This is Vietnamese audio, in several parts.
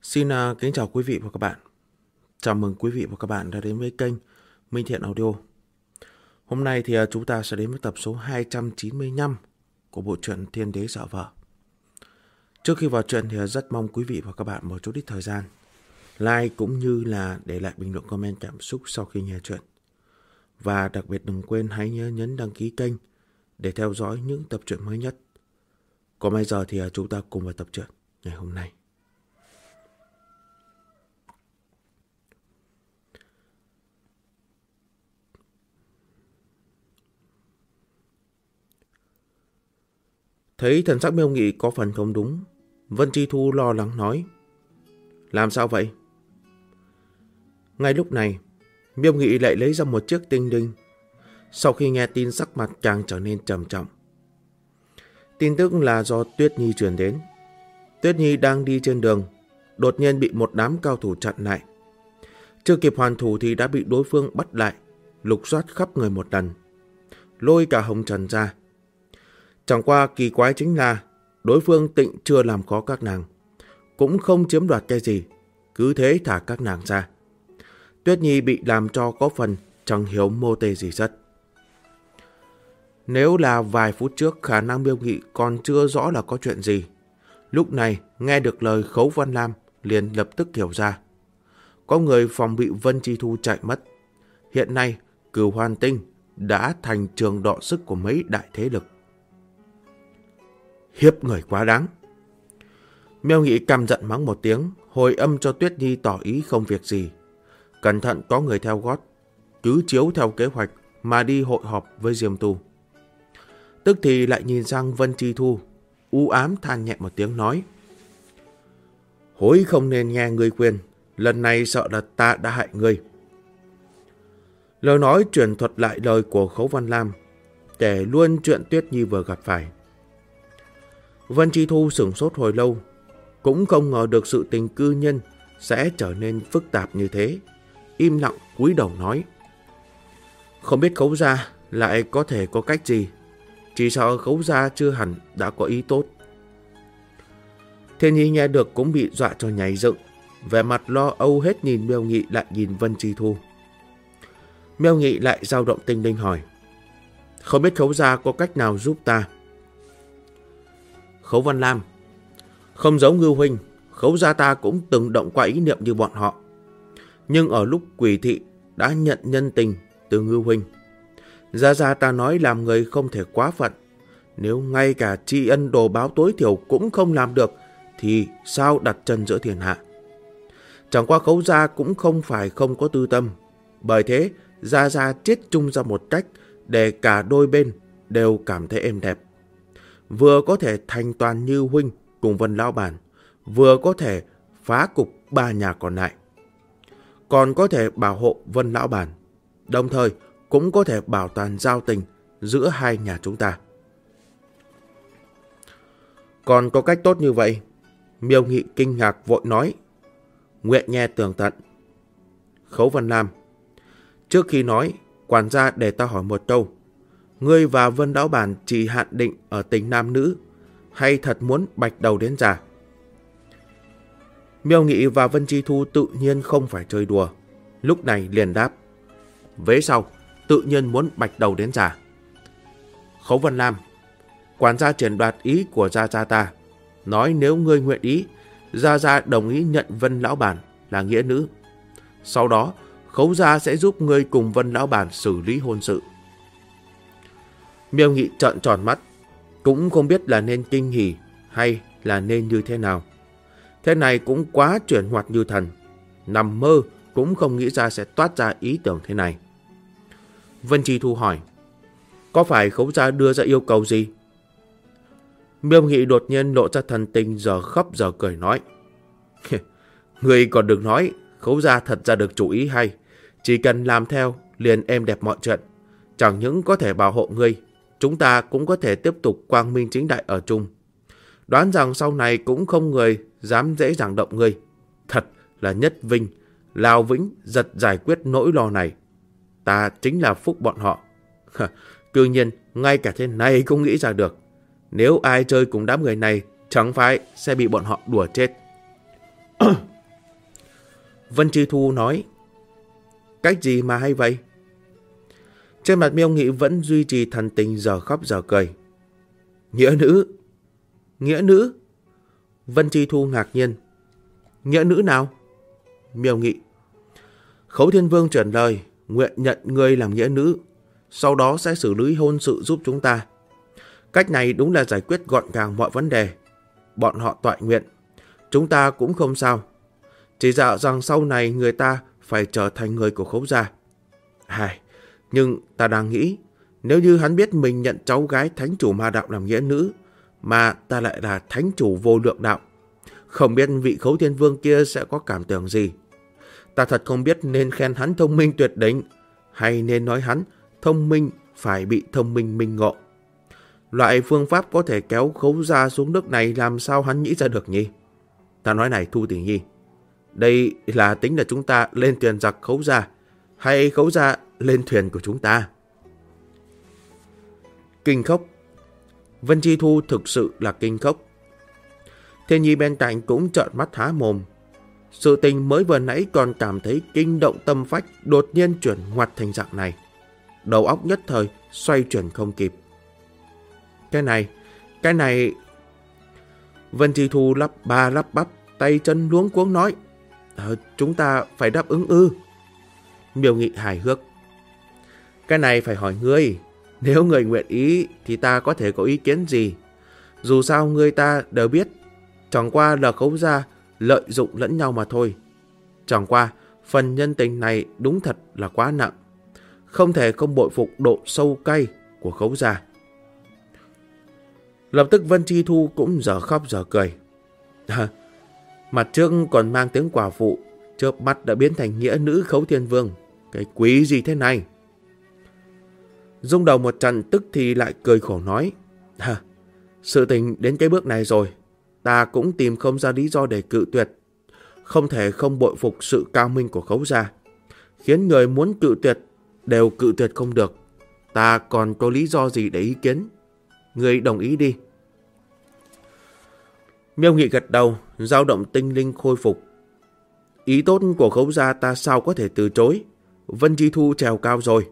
Xin kính chào quý vị và các bạn. Chào mừng quý vị và các bạn đã đến với kênh Minh Thiện Audio. Hôm nay thì chúng ta sẽ đến với tập số 295 của bộ truyện Thiên Đế Sợ Vợ. Trước khi vào truyện thì rất mong quý vị và các bạn một chút ít thời gian like cũng như là để lại bình luận comment cảm xúc sau khi nghe truyện. Và đặc biệt đừng quên hãy nhớ nhấn đăng ký kênh để theo dõi những tập truyện mới nhất. Còn bây giờ thì chúng ta cùng vào tập truyện ngày hôm nay. Thấy thần sắc Miêu Nghị có phần không đúng, Vân Chi Thu lo lắng nói: Làm sao vậy? Ngay lúc này, Miêu Nghị lại lấy ra một chiếc tinh đinh. Sau khi nghe tin, sắc mặt càng trở nên trầm trọng. Tin tức là do Tuyết Nhi truyền đến. Tuyết Nhi đang đi trên đường, đột nhiên bị một đám cao thủ chặn lại. Chưa kịp hoàn thủ thì đã bị đối phương bắt lại, lục soát khắp người một lần, lôi cả hồng trần ra. Chẳng qua kỳ quái chính là đối phương tịnh chưa làm khó các nàng, cũng không chiếm đoạt cái gì, cứ thế thả các nàng ra. Tuyết Nhi bị làm cho có phần chẳng hiểu mô tê gì rất. Nếu là vài phút trước khả năng Miêu Nghị còn chưa rõ là có chuyện gì, lúc này nghe được lời Khấu Văn Lam liền lập tức hiểu ra. Có người phòng bị Vân Chi Thu chạy mất. Hiện nay Cửu Hoàn Tinh đã thành trường đọ sức của mấy đại thế lực. Hiếp người quá đáng. Miêu Nghị căm giận mắng một tiếng, hồi âm cho Tuyết Nhi tỏ ý không việc gì. Cẩn thận có người theo gót, cứ chiếu theo kế hoạch mà đi hội họp với Diêm Tu. Tức thì lại nhìn sang Vân Chi Thu, u ám than nhẹ một tiếng nói: Hối không nên nghe ngươi khuyên, lần này sợ là ta đã hại ngươi. Lời nói truyền thuật lại lời của Khấu Văn Lam, kể luôn chuyện Tuyết Nhi vừa gặp phải. Vân Chi Thu sửng sốt hồi lâu, cũng không ngờ được sự tình cư nhân sẽ trở nên phức tạp như thế. Im lặng cúi đầu nói: Không biết Khấu gia lại có thể có cách gì, chỉ sợ Khấu gia chưa hẳn đã có ý tốt. Thiên Nhi nghe được cũng bị dọa cho nhảy dựng, vẻ mặt lo âu hết nhìn Miêu Nghị lại nhìn Vân Chi Thu. Miêu Nghị lại dao động tinh linh hỏi: Không biết Khấu gia có cách nào giúp ta? Khấu Văn Lam: Không giống Ngưu huynh, Khấu gia ta cũng từng động qua ý niệm như bọn họ, nhưng ở lúc quỷ thị đã nhận nhân tình từ Ngưu huynh. Gia ta nói làm người không thể quá phận, nếu ngay cả tri ân đồ báo tối thiểu cũng không làm được thì sao đặt chân giữa thiên hạ. Chẳng qua Khấu gia cũng không phải không có tư tâm, bởi thế Gia chết chung ra một cách để cả đôi bên đều cảm thấy êm đẹp. Vừa có thể thành toàn Như huynh cùng Vân lão bản, vừa có thể phá cục ba nhà còn lại, còn có thể bảo hộ Vân lão bản, đồng thời cũng có thể bảo toàn giao tình giữa hai nhà chúng ta. Còn có cách tốt như vậy? Miêu Nghị kinh ngạc vội nói: Nguyện nghe tường tận. Khấu Văn Lam: Trước khi nói, quản gia để ta hỏi một câu. Ngươi và Vân lão bản chỉ hạn định ở tình nam nữ, hay thật muốn bạch đầu đến già? Miêu Nghị và Vân Chi Thu tự nhiên không phải chơi đùa, lúc này liền đáp: Vế sau, tự nhiên muốn bạch đầu đến già. Khấu Văn Lam: Quản gia truyền đoạt ý của Gia ta, nói nếu ngươi nguyện ý, Gia đồng ý nhận Vân lão bản là nghĩa nữ. Sau đó, Khấu gia sẽ giúp ngươi cùng Vân lão bản xử lý hôn sự. Miêu Nghị trợn tròn mắt, cũng không biết là nên kinh hỉ hay là nên như thế nào. Thế này cũng quá chuyển hoạt như thần, nằm mơ cũng không nghĩ ra sẽ toát ra ý tưởng thế này. Vân Chi Thu hỏi: Có phải Khấu gia đưa ra yêu cầu gì? Miêu Nghị đột nhiên lộ ra thần tình giờ khóc giờ cười nói: Người còn đừng nói, Khấu gia thật ra được chủ ý hay, chỉ cần làm theo liền êm đẹp mọi chuyện. Chẳng những có thể bảo hộ ngươi, chúng ta cũng có thể tiếp tục quang minh chính đại ở chung. Đoán rằng sau này cũng không người dám dễ dàng động ngươi. Thật là nhất vinh, lao vĩnh giật giải quyết nỗi lo này. Ta chính là phúc bọn họ. Cư nhiên ngay cả thế này cũng nghĩ ra được. Nếu ai chơi cùng đám người này, chẳng phải sẽ bị bọn họ đùa chết. Vân Chi Thu nói. Cách gì mà hay vậy? Trên mặt Miêu Nghị vẫn duy trì thần tình giờ khóc giờ cười. Nghĩa nữ. Nghĩa nữ? Vân Chi Thu ngạc nhiên. Nghĩa nữ nào? Miêu Nghị. Khấu Thiên Vương chuyển lời, nguyện nhận ngươi làm nghĩa nữ, sau đó sẽ xử lý hôn sự giúp chúng ta. Cách này đúng là giải quyết gọn gàng mọi vấn đề. Bọn họ toại nguyện, chúng ta cũng không sao. Chỉ dạo rằng sau này người ta phải trở thành người của Khấu gia. Nhưng ta đang nghĩ, nếu như hắn biết mình nhận cháu gái thánh chủ ma đạo làm nghĩa nữ, mà ta lại là thánh chủ vô lượng đạo, không biết vị Khấu Thiên Vương kia sẽ có cảm tưởng gì. Ta thật không biết nên khen hắn thông minh tuyệt đỉnh, hay nên nói hắn thông minh phải bị thông minh minh ngộ. Loại phương pháp có thể kéo Khấu gia xuống nước này làm sao hắn nghĩ ra được nhỉ? Ta nói này Thu Tỷ Nhi, đây là tính là chúng ta lên thuyền giặc Khấu gia, hay Khấu gia lên thuyền của chúng ta? Kinh khốc. Vân Chi Thu thực sự là kinh khốc. Thiên Nhi bên cạnh cũng trợn mắt há mồm. Sự tình mới vừa nãy còn cảm thấy kinh động tâm phách, đột nhiên chuyển ngoặt thành dạng này. Đầu óc nhất thời xoay chuyển không kịp. Cái này... Vân Chi Thu lắp ba lắp bắp, tay chân luống cuống nói. Chúng ta phải đáp ứng ư? Miêu Nghị hài hước. Cái này phải hỏi ngươi. Nếu người nguyện ý thì ta có thể có ý kiến gì? Dù sao người ta đều biết, chẳng qua là Khấu gia lợi dụng lẫn nhau mà thôi. Chẳng qua phần nhân tình này đúng thật là quá nặng, không thể không bội phục độ sâu cay của Khấu gia. Lập tức Vân Chi Thu cũng giờ khóc giờ cười. Mặt trước còn mang tiếng quả phụ, chớp mắt đã biến thành nghĩa nữ Khấu Thiên Vương. Cái quý gì thế này? Rung đầu một trận tức thì lại cười khổ nói. Sự tình đến cái bước này rồi, ta cũng tìm không ra lý do để cự tuyệt. Không thể không bội phục sự cao minh của Khấu gia, khiến người muốn cự tuyệt đều cự tuyệt không được. Ta còn có lý do gì để ý kiến? Người đồng ý đi. Miêu Nghị gật đầu, dao động tinh linh khôi phục. Ý tốt của Khấu gia ta sao có thể từ chối? Vân Chi Thu trèo cao rồi.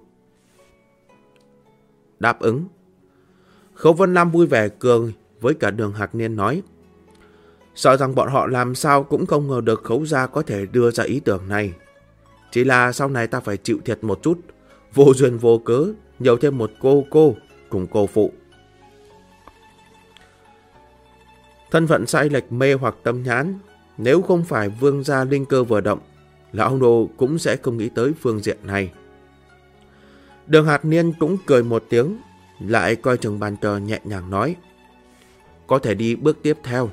Đáp ứng. Khấu Vân Lam vui vẻ cười với cả Đường Hạc Niên nói. Sợ rằng bọn họ làm sao cũng không ngờ được Khấu gia có thể đưa ra ý tưởng này. Chỉ là sau này ta phải chịu thiệt một chút, vô duyên vô cớ nhiều thêm một cô cùng cô phụ. Thân phận sai lệch mê hoặc tâm nhãn, nếu không phải vương gia linh cơ vừa động, lão đồ cũng sẽ không nghĩ tới phương diện này. Đường Hạc Niên cũng cười một tiếng, lại coi chừng bàn cờ nhẹ nhàng nói. Có thể đi bước tiếp theo.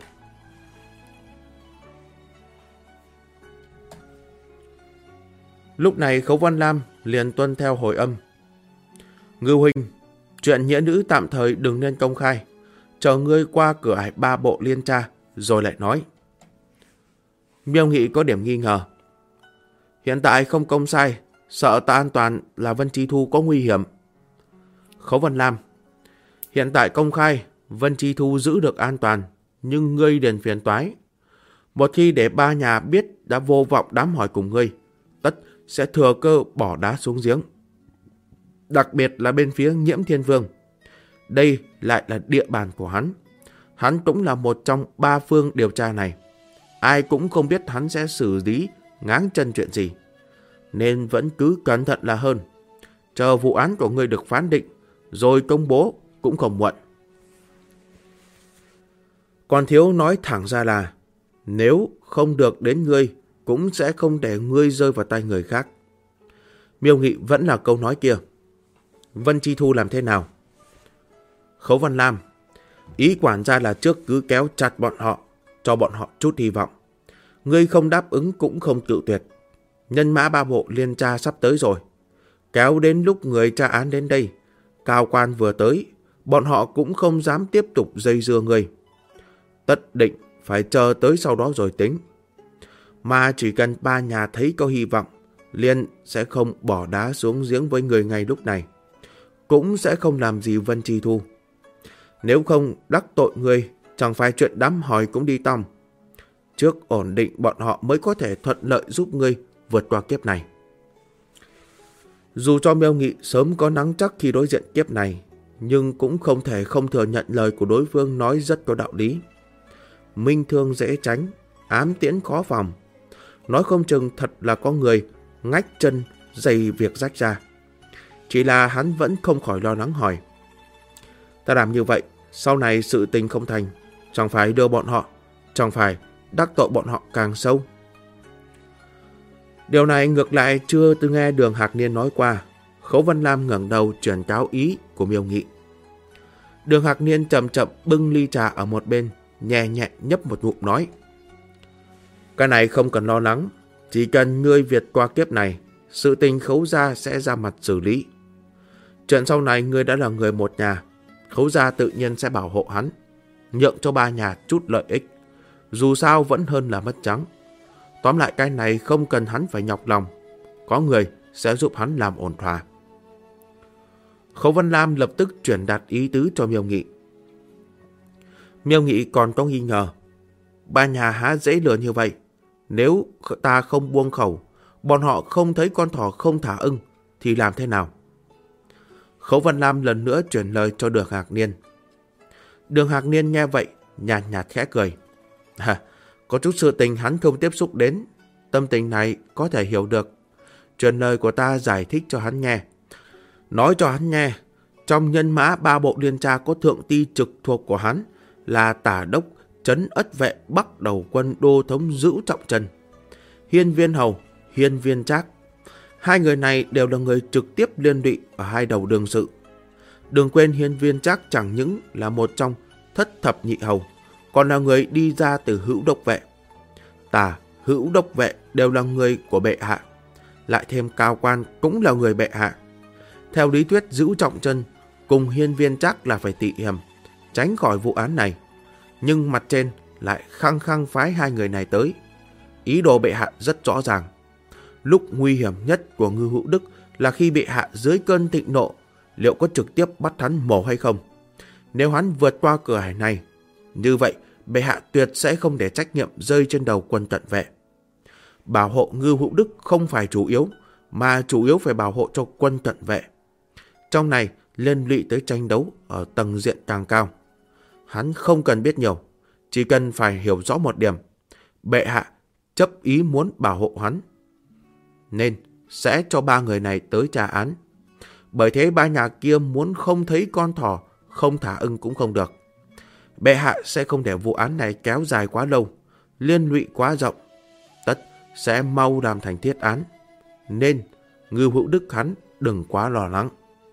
Lúc này Khấu Văn Lam liền tuân theo hồi âm. Ngưu huynh, chuyện nghĩa nữ tạm thời đừng nên công khai, chờ ngươi qua cửa ải 3 bộ liên tra rồi lại nói. Miêu Nghị có điểm nghi ngờ. Hiện tại không công sai, sợ ta an toàn là Vân Chi Thu có nguy hiểm. Khấu Văn Lam, hiện tại công khai, Vân Chi Thu giữ được an toàn, nhưng ngươi đền phiền toái. Một khi để ba nhà biết đã vô vọng đám hỏi cùng ngươi, tất sẽ thừa cơ bỏ đá xuống giếng. Đặc biệt là bên phía Nhiễm Thiên Vương. Đây lại là địa bàn của hắn. Hắn cũng là một trong 3 phương điều tra này. Ai cũng không biết hắn sẽ xử lý ngáng chân chuyện gì. Nên vẫn cứ cẩn thận là hơn. Chờ vụ án của ngươi được phán định, rồi công bố cũng không muộn. Còn thiếu nói thẳng ra là, nếu không được đến ngươi, cũng sẽ không để ngươi rơi vào tay người khác. Miêu Nghị vẫn là câu nói kia. Vân Chi Thu làm thế nào? Khấu Văn Lam, ý quản gia là trước cứ kéo chặt bọn họ, cho bọn họ chút hy vọng. Ngươi không đáp ứng cũng không cự tuyệt. Nhân mã 3 bộ liên tra sắp tới rồi. Kéo đến lúc người tra án đến đây, cao quan vừa tới, bọn họ cũng không dám tiếp tục dây dưa ngươi. Tất định phải chờ tới sau đó rồi tính. Mà chỉ cần 3 nhà thấy có hy vọng, liền sẽ không bỏ đá xuống giếng với người ngay lúc này. Cũng sẽ không làm gì Vân Chi Thu. Nếu không đắc tội người, chẳng phải chuyện đám hỏi cũng đi tòng. trước ổn định bọn họ mới có thể thuận lợi giúp ngươi vượt qua kiếp này. Dù cho Miêu Nghị sớm có nắm chắc khi đối diện kiếp này, nhưng cũng không thể không thừa nhận lời của đối phương nói rất có đạo lý. Minh thương dễ tránh, ám tiễn khó phòng. Nói không chừng thật là có người ngách chân dày việc rách ra. Chỉ là hắn vẫn không khỏi lo lắng hỏi: ta làm như vậy, sau này sự tình không thành, chẳng phải đưa bọn họ, chẳng phải đắc tội bọn họ càng sâu? Điều này ngược lại chưa từng nghe Đường Hạc Niên nói qua. Khấu Văn Lam ngẩng đầu truyền cáo ý của Miêu Nghị. Đường Hạc Niên chậm chậm bưng ly trà ở một bên, nhẹ nhẹ nhấp một ngụm nói: cái này không cần lo lắng, chỉ cần ngươi vượt qua kiếp này, sự tình Khấu gia sẽ ra mặt xử lý. Chuyện sau này ngươi đã là người một nhà, Khấu gia tự nhiên sẽ bảo hộ hắn, nhượng cho ba nhà chút lợi ích, dù sao vẫn hơn là mất trắng. Tóm lại cái này không cần hắn phải nhọc lòng, có người sẽ giúp hắn làm ổn thỏa. Khấu Văn Lam lập tức chuyển đạt ý tứ cho Miêu Nghị. Miêu Nghị còn có nghi ngờ: ba nhà há dễ lừa như vậy? Nếu ta không buông khẩu, bọn họ không thấy con thỏ không thả ưng thì làm thế nào? Khấu Văn Lam lần nữa chuyển lời cho Đường Hạc Niên. Đường Hạc Niên nghe vậy nhạt nhạt khẽ cười: có chút sự tình hắn không tiếp xúc đến, tâm tình này có thể hiểu được. Truyền lời của ta giải thích cho hắn nghe. Nói cho hắn nghe, trong nhân mã ba bộ liên tra có thượng ty trực thuộc của hắn là Tả Đốc Trấn Ất Vệ Bắc Đầu Quân Đô Thống Dữu Trọng Trần, Hiên Viên Hầu, Hiên Viên Trác. Hai người này đều là người trực tiếp liên lụy ở hai đầu đường sự. Đừng quên Hiên Viên Trác chẳng những là một trong thất thập nhị hầu, còn là người đi ra từ Hữu Đốc Vệ. Tả, Hữu Đốc Vệ đều là người của bệ hạ, lại thêm Cao Quan cũng là người bệ hạ. Theo lý thuyết, Dữu Trọng Trân cùng Hiên Viên Trác là phải tị hiểm, tránh khỏi vụ án này. Nhưng mặt trên lại khăng khăng phái hai người này tới. Ý đồ bệ hạ rất rõ ràng. Lúc nguy hiểm nhất của Ngưu Hữu Đức là khi bệ hạ dưới cơn thịnh nộ, liệu có trực tiếp bắt hắn mổ hay không? Nếu hắn vượt qua cửa hải này, như vậy bệ hạ tuyệt sẽ không để trách nhiệm rơi trên đầu quân Cận Vệ. Bảo hộ Ngưu Hữu Đức không phải chủ yếu, mà chủ yếu phải bảo hộ cho quân Cận Vệ. Trong này liên lụy tới tranh đấu ở tầng diện càng cao. Hắn không cần biết nhiều, chỉ cần phải hiểu rõ một điểm: bệ hạ chấp ý muốn bảo hộ hắn, nên sẽ cho ba người này tới tra án. Bởi thế ba nhà kia muốn không thấy con thỏ không thả ưng cũng không được. Bệ hạ sẽ không để vụ án này kéo dài quá lâu, liên lụy quá rộng, tất sẽ mau làm thành thiết án. Nên Ngưu Hữu Đức hắn đừng quá lo lắng.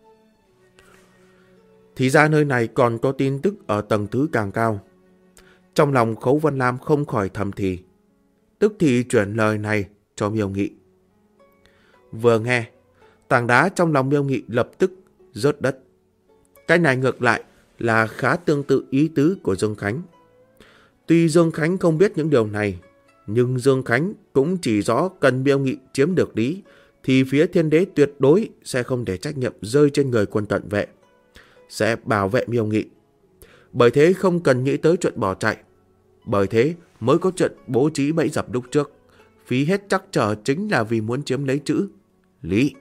Thì ra nơi này còn có tin tức ở tầng thứ càng cao. Trong lòng Khấu Văn Lam không khỏi thầm thì, tức thì chuyển lời này cho Miêu Nghị. Vừa nghe, tảng đá trong lòng Miêu Nghị lập tức rớt đất. Cái này ngược lại là khá tương tự ý tứ của Dương Khánh. Tuy Dương Khánh không biết những điều này, nhưng Dương Khánh cũng chỉ rõ cần Miêu Nghị chiếm được lý, thì phía Thiên Đế tuyệt đối sẽ không để trách nhiệm rơi trên người quân Cận Vệ, sẽ bảo vệ Miêu Nghị. Bởi thế không cần nghĩ tới chuyện bỏ chạy. Bởi thế mới có chuyện bố trí bẫy dập lúc trước, phí hết trắc trở chính là vì muốn chiếm lấy chữ lý.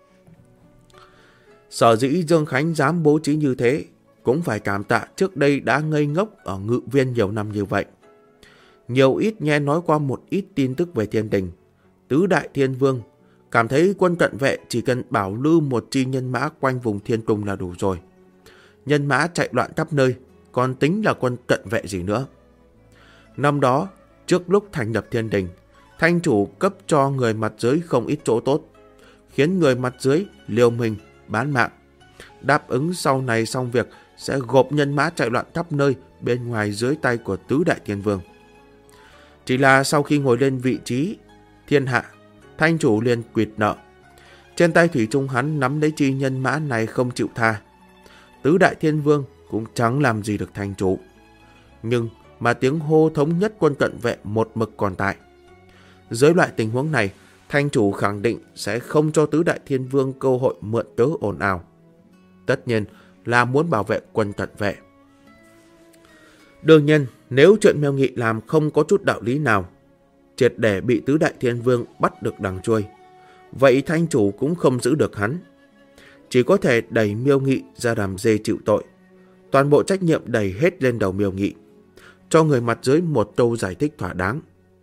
Sở dĩ Dương Khánh dám bố trí như thế, cũng phải cảm tạ trước đây đã ngây ngốc ở Ngự Viên nhiều năm như vậy. Nhiều ít nghe nói qua một ít tin tức về thiên đình, tứ đại thiên vương, cảm thấy quân Cận Vệ chỉ cần bảo lưu một chi nhân mã quanh vùng thiên cung là đủ rồi. Nhân mã chạy loạn khắp nơi, còn tính là quân Cận Vệ gì nữa. Năm đó, trước lúc thành lập thiên đình, thanh chủ cấp cho người mặt dưới không ít chỗ tốt, khiến người mặt dưới liều mình bán mạng, đáp ứng sau này xong việc sẽ gộp nhân mã chạy loạn khắp nơi bên ngoài dưới tay của tứ đại thiên vương. Chỉ là sau khi ngồi lên vị trí thiên hạ, thanh chủ liền quỵt nợ. Trên tay thủy chung hắn nắm lấy chi nhân mã này không chịu tha. Tứ đại thiên vương cũng chẳng làm gì được thanh chủ. Nhưng mà tiếng hô thống nhất quân Cận Vệ một mực còn tại. Dưới loại tình huống này, thanh chủ khẳng định sẽ không cho tứ đại thiên vương cơ hội mượn cớ ồn ào. Tất nhiên là muốn bảo vệ quân Cận Vệ. Đương nhiên, Nếu chuyện Miêu Nghị làm không có chút đạo lý nào, triệt để bị tứ đại thiên vương bắt được đằng chuôi, vậy thanh chủ cũng không giữ được hắn. Chỉ có thể đẩy Miêu Nghị ra làm dê chịu tội. Toàn bộ trách nhiệm đẩy hết lên đầu Miêu Nghị, cho người mặt dưới một câu giải thích thỏa đáng.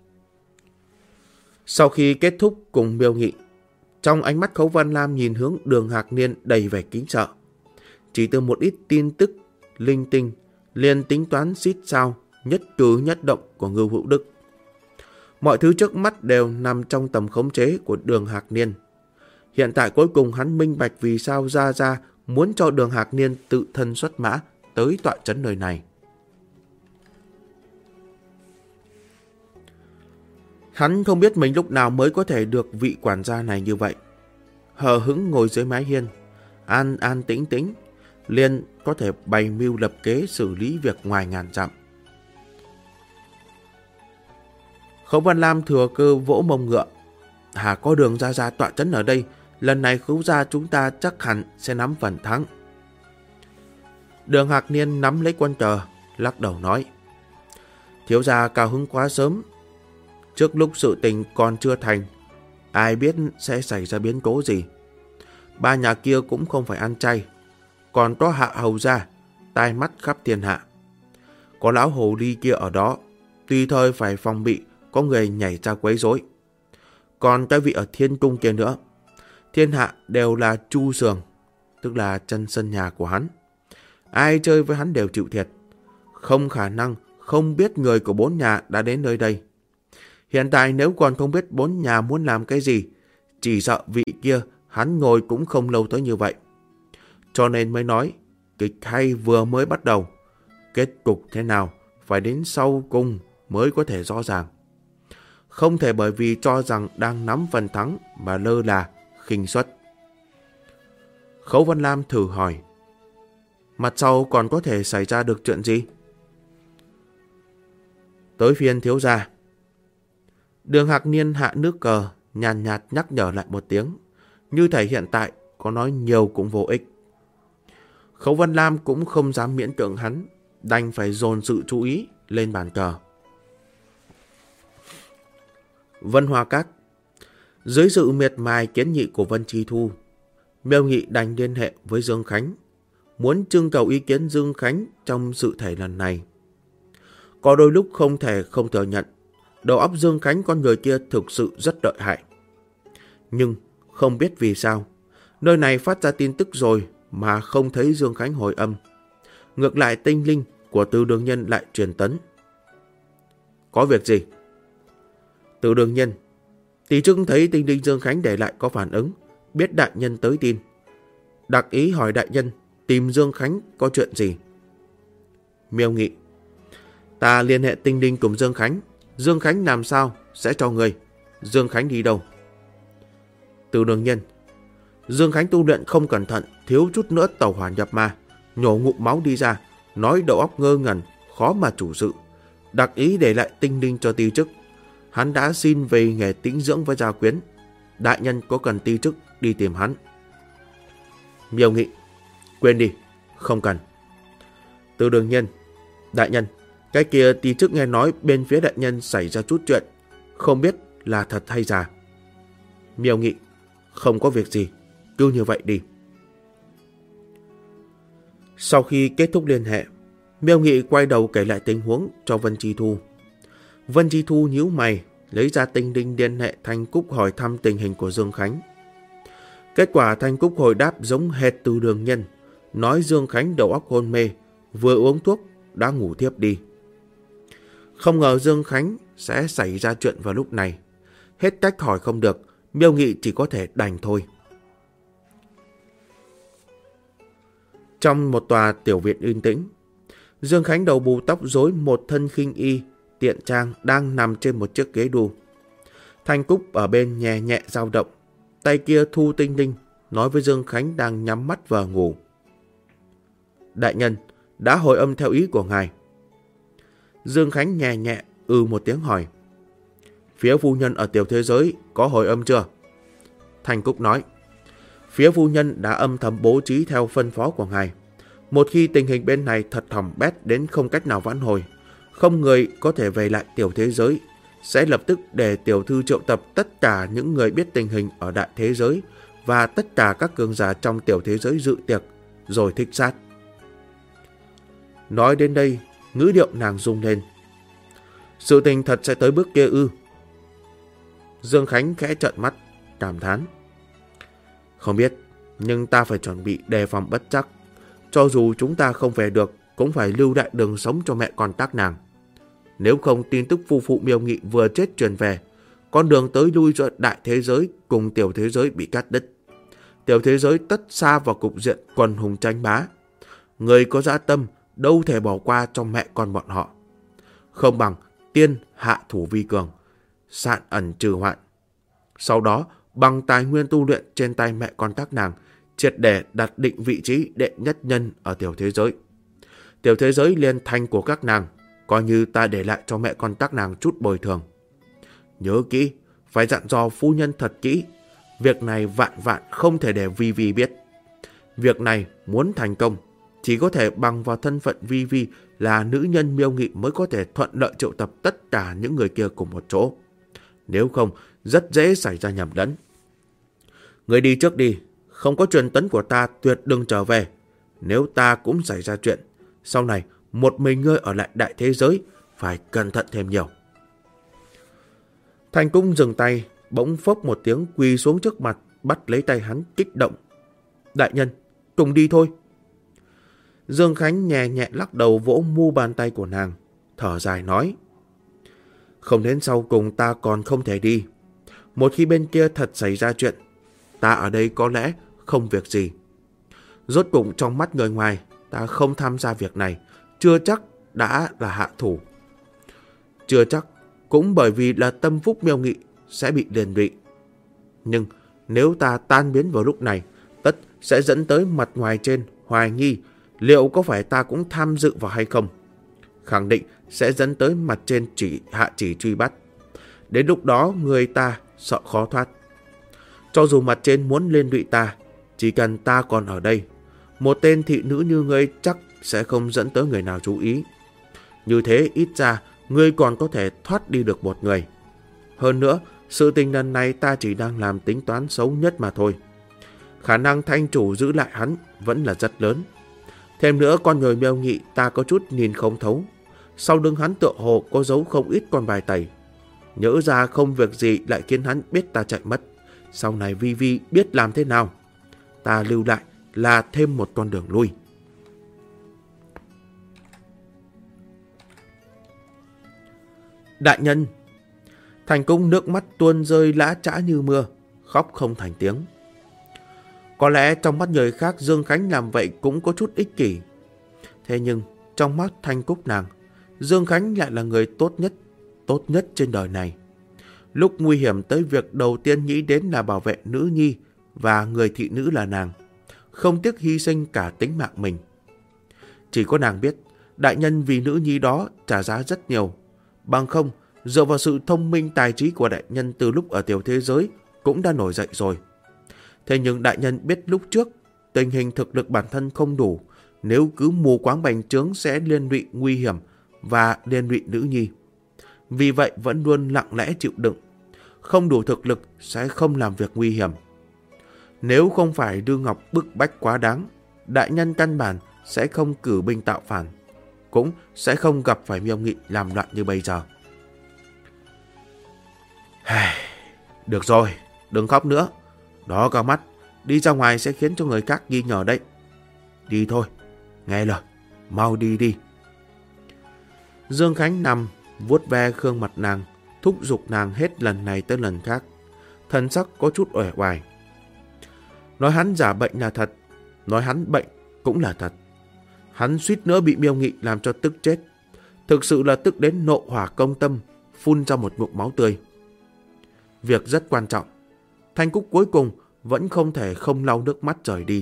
Sau khi kết thúc cùng Miêu Nghị, trong ánh mắt Khấu Văn Lam nhìn hướng Đường Hạc Niên đầy vẻ kính sợ. Chỉ từ một ít tin tức linh tinh liền tính toán xít sao nhất cử nhất động của Ngưu Hữu Đức. Mọi thứ trước mắt đều nằm trong tầm khống chế của Đường Hạc Niên. Hiện tại cuối cùng hắn minh bạch vì sao Gia Gia muốn cho Đường Hạc Niên tự thân xuất mã tới tọa trấn nơi này. Hắn không biết mình lúc nào mới có thể được vị quản gia này như vậy. Hờ hững ngồi dưới mái hiên, an an tĩnh tĩnh, liền có thể bày mưu lập kế xử lý việc ngoài ngàn dặm. Khấu Văn Lam thừa cơ vỗ mông ngựa. Hà có Đường Gia Gia tọa trấn ở đây, lần này Khấu gia chúng ta chắc hẳn sẽ nắm phần thắng. Đường Hạc Niên nắm lấy quân cờ, lắc đầu nói: Thiếu gia cao hứng quá sớm. Trước lúc sự tình còn chưa thành, ai biết sẽ xảy ra biến cố gì. Ba nhà kia cũng không phải ăn chay, còn có Hạ hầu gia, tai mắt khắp thiên hạ. Có lão hồ ly kia ở đó, tùy thời phải phòng bị có người nhảy ra quấy rối. Còn cái vị ở Thiên Cung kia nữa, thiên hạ đều là Chu Sường, tức là chân sân nhà của hắn. Ai chơi với hắn đều chịu thiệt. Không khả năng không biết người của bốn nhà đã đến nơi đây. Hiện tại nếu còn không biết bốn nhà muốn làm cái gì, chỉ sợ vị kia hắn ngồi cũng không lâu tới như vậy. Cho nên mới nói, kịch hay vừa mới bắt đầu. Kết cục thế nào phải đến sau cùng mới có thể rõ ràng. Không thể bởi vì cho rằng đang nắm phần thắng mà lơ là, khinh suất. Khấu Văn Lam thử hỏi, mặt sau còn có thể xảy ra được chuyện gì? Tới phiên thiếu gia. Đường Hạc Niên hạ nước cờ, nhàn nhạt nhắc nhở lại một tiếng, như thể hiện tại có nói nhiều cũng vô ích. Khấu Văn Lam cũng không dám miễn cưỡng hắn, đành phải dồn sự chú ý lên bàn cờ. Vân Hoa Các. Dưới sự miệt mài kiến nghị của Vân Chi Thu, Miêu Nghị đành liên hệ với Dương Khánh, muốn trưng cầu ý kiến Dương Khánh trong sự thể lần này. Có đôi lúc không thể không thừa nhận, đầu óc Dương Khánh con người kia thực sự rất lợi hại. Nhưng không biết vì sao, nơi này phát ra tin tức rồi mà không thấy Dương Khánh hồi âm. Ngược lại tinh linh của Từ Đường Nhân lại truyền tấn. Có việc gì? Từ Đường Nhân, tỷ chức thấy tinh linh Dương Khánh để lại có phản ứng, biết đại nhân tới tin. Đặc ý hỏi đại nhân tìm Dương Khánh có chuyện gì? Miêu Nghị, ta liên hệ tinh linh cùng Dương Khánh. Dương Khánh làm sao sẽ cho người. Dương Khánh đi đâu? Từ Đường Nhân, Dương Khánh tu luyện không cẩn thận, thiếu chút nữa tẩu hỏa nhập ma, nhổ ngụm máu đi ra, nói đầu óc ngơ ngẩn, khó mà chủ sự. Đặc ý để lại tinh linh cho ti chức. Hắn đã xin về nghề tĩnh dưỡng với gia quyến. Đại nhân có cần ti chức đi tìm hắn? Miêu Nghị, quên đi, không cần. Từ Đường Nhân, đại nhân, cái kia ti chức nghe nói bên phía đại nhân xảy ra chút chuyện, không biết là thật hay giả. Miêu Nghị, không có việc gì, cứ như vậy đi. Sau khi kết thúc liên hệ, Miêu Nghị quay đầu kể lại tình huống cho Vân Chi Thu. Vân Chi Thu nhíu mày, lấy ra tinh linh liên hệ Thanh Cúc hỏi thăm tình hình của Dương Khánh. Kết quả Thanh Cúc hồi đáp giống hệt Từ Đường Nhân, nói Dương Khánh đầu óc hôn mê, vừa uống thuốc đã ngủ thiếp đi. Không ngờ Dương Khánh sẽ xảy ra chuyện vào lúc này. Hết cách hỏi không được, Miêu Nghị chỉ có thể đành thôi. Trong một tòa tiểu viện yên tĩnh, Dương Khánh đầu bù tóc rối, một thân khinh y, tiện trang đang nằm trên một chiếc ghế đu. Thanh Cúc ở bên nhẹ nhẹ dao động, tay kia thu tinh linh, nói với Dương Khánh đang nhắm mắt vờ ngủ. Đại nhân, đã hồi âm theo ý của ngài. Dương Khánh nhẹ nhẹ một tiếng hỏi. Phía phu nhân ở tiểu thế giới có hồi âm chưa? Thanh Cúc nói. Phía phu nhân đã âm thầm bố trí theo phân phó của ngài. Một khi tình hình bên này thật hỏng bét đến không cách nào vãn hồi, không người có thể về lại tiểu thế giới, sẽ lập tức để tiểu thư triệu tập tất cả những người biết tình hình ở đại thế giới và tất cả các cường giả trong tiểu thế giới dự tiệc, rồi thích sát. Nói đến đây, ngữ điệu nàng rung lên. Sự tình thật sẽ tới bước kia ư? Dương Khánh khẽ trợn mắt, cảm thán. Không biết, nhưng ta phải chuẩn bị đề phòng bất trắc. Cho dù chúng ta không về được, cũng phải lưu lại đường sống cho mẹ con các nàng. Nếu không, tin tức phu phụ Miêu Nghị vừa chết truyền về, con đường tới lui giữa đại thế giới cùng tiểu thế giới bị cắt đứt. Tiểu thế giới tất xa vào cục diện quần hùng tranh bá. Người có dã tâm đâu thể bỏ qua cho mẹ con bọn họ. Không bằng tiên hạ thủ vi cường, sạn ẩn trừ hoạn. Sau đó, bằng tài nguyên tu luyện trên tay mẹ con các nàng, triệt để đặt định vị trí đệ nhất nhân ở tiểu thế giới. Tiểu thế giới liền thành của các nàng, coi như ta để lại cho mẹ con các nàng chút bồi thường. Nhớ kỹ, phải dặn dò phu nhân thật kỹ. Việc này vạn vạn không thể để Vi Vi biết. Việc này muốn thành công, chỉ có thể bằng vào thân phận Vi Vi là nữ nhân Miêu Nghị mới có thể thuận lợi triệu tập tất cả những người kia cùng một chỗ. Nếu không, rất dễ xảy ra nhầm lẫn. Người đi trước đi, không có truyền tấn của ta tuyệt đừng trở về. Nếu ta cũng xảy ra chuyện, sau này một mình ngươi ở lại đại thế giới, phải cẩn thận thêm nhiều. Thành Cung dừng tay, bỗng phốc một tiếng quỳ xuống trước mặt, bắt lấy tay hắn kích động. Đại nhân, cùng đi thôi. Dương Khánh nhẹ nhẹ lắc đầu vỗ mu bàn tay của nàng, thở dài nói. Không đến sau cùng ta còn không thể đi. Một khi bên kia thật xảy ra chuyện, ta ở đây có lẽ không việc gì. Rốt cuộc trong mắt người ngoài, ta không tham gia việc này, chưa chắc đã là hạ thủ. Chưa chắc, cũng bởi vì là tâm phúc Miêu Nghị sẽ bị liên lụy. Nhưng nếu ta tan biến vào lúc này, tất sẽ dẫn tới mặt ngoài trên hoài nghi liệu có phải ta cũng tham dự vào hay không. Khẳng định sẽ dẫn tới mặt trên hạ chỉ truy bắt. Đến lúc đó người ta sợ khó thoát. Cho dù mặt trên muốn liên lụy ta, chỉ cần ta còn ở đây, một tên thị nữ như ngươi chắc sẽ không dẫn tới người nào chú ý. Như thế ít ra ngươi còn có thể thoát đi được một người. Hơn nữa, sự tình lần này ta chỉ đang làm tính toán xấu nhất mà thôi. Khả năng thanh chủ giữ lại hắn vẫn là rất lớn. Thêm nữa, con người Miêu Nghị ta có chút nhìn không thấu. Sau lưng hắn tựa hồ có giấu không ít con bài tẩy. Nhỡ ra không việc gì lại khiến hắn biết ta chạy mất. Sau này Vi Vi biết làm thế nào. Ta lưu lại là thêm một con đường lui. Đại nhân! Thành Cung nước mắt tuôn rơi lã chã như mưa, khóc không thành tiếng. Có lẽ trong mắt người khác Dương Khánh làm vậy cũng có chút ích kỷ. Thế nhưng trong mắt Thanh Cúc nàng, Dương Khánh lại là người tốt nhất trên đời này. Lúc nguy hiểm tới, việc đầu tiên nghĩ đến là bảo vệ nữ nhi và người thị nữ là nàng, không tiếc hy sinh cả tính mạng mình. Chỉ có nàng biết, đại nhân vì nữ nhi đó trả giá rất nhiều. Bằng không, dựa vào sự thông minh tài trí của đại nhân từ lúc ở tiểu thế giới cũng đã nổi dậy rồi. Thế nhưng đại nhân biết lúc trước tình hình thực lực bản thân không đủ, nếu cứ mù quáng bành trướng sẽ liên lụy nguy hiểm và liên lụy nữ nhi. Vì vậy vẫn luôn lặng lẽ chịu đựng. Không đủ thực lực sẽ không làm việc nguy hiểm. Nếu không phải Đưa Ngọc bức bách quá đáng, đại nhân căn bản sẽ không cử binh tạo phản, cũng sẽ không gặp phải Miêu Nghị làm loạn như bây giờ. Được rồi, đừng khóc nữa. Đó cao mắt, đi ra ngoài sẽ khiến cho người khác nghi ngờ đấy. Đi thôi, nghe lời, mau đi đi. Dương Khánh nằm vuốt ve gương mặt nàng, thúc giục nàng hết lần này tới lần khác. Thần sắc có chút uể oải. Nói hắn giả bệnh là thật, nói hắn bệnh cũng là thật. Hắn suýt nữa bị Miêu Nghị làm cho tức chết. Thực sự là tức đến nộ hỏa công tâm, phun ra một ngụm máu tươi. Việc rất quan trọng. Thanh Cúc cuối cùng vẫn không thể không lau nước mắt rời đi.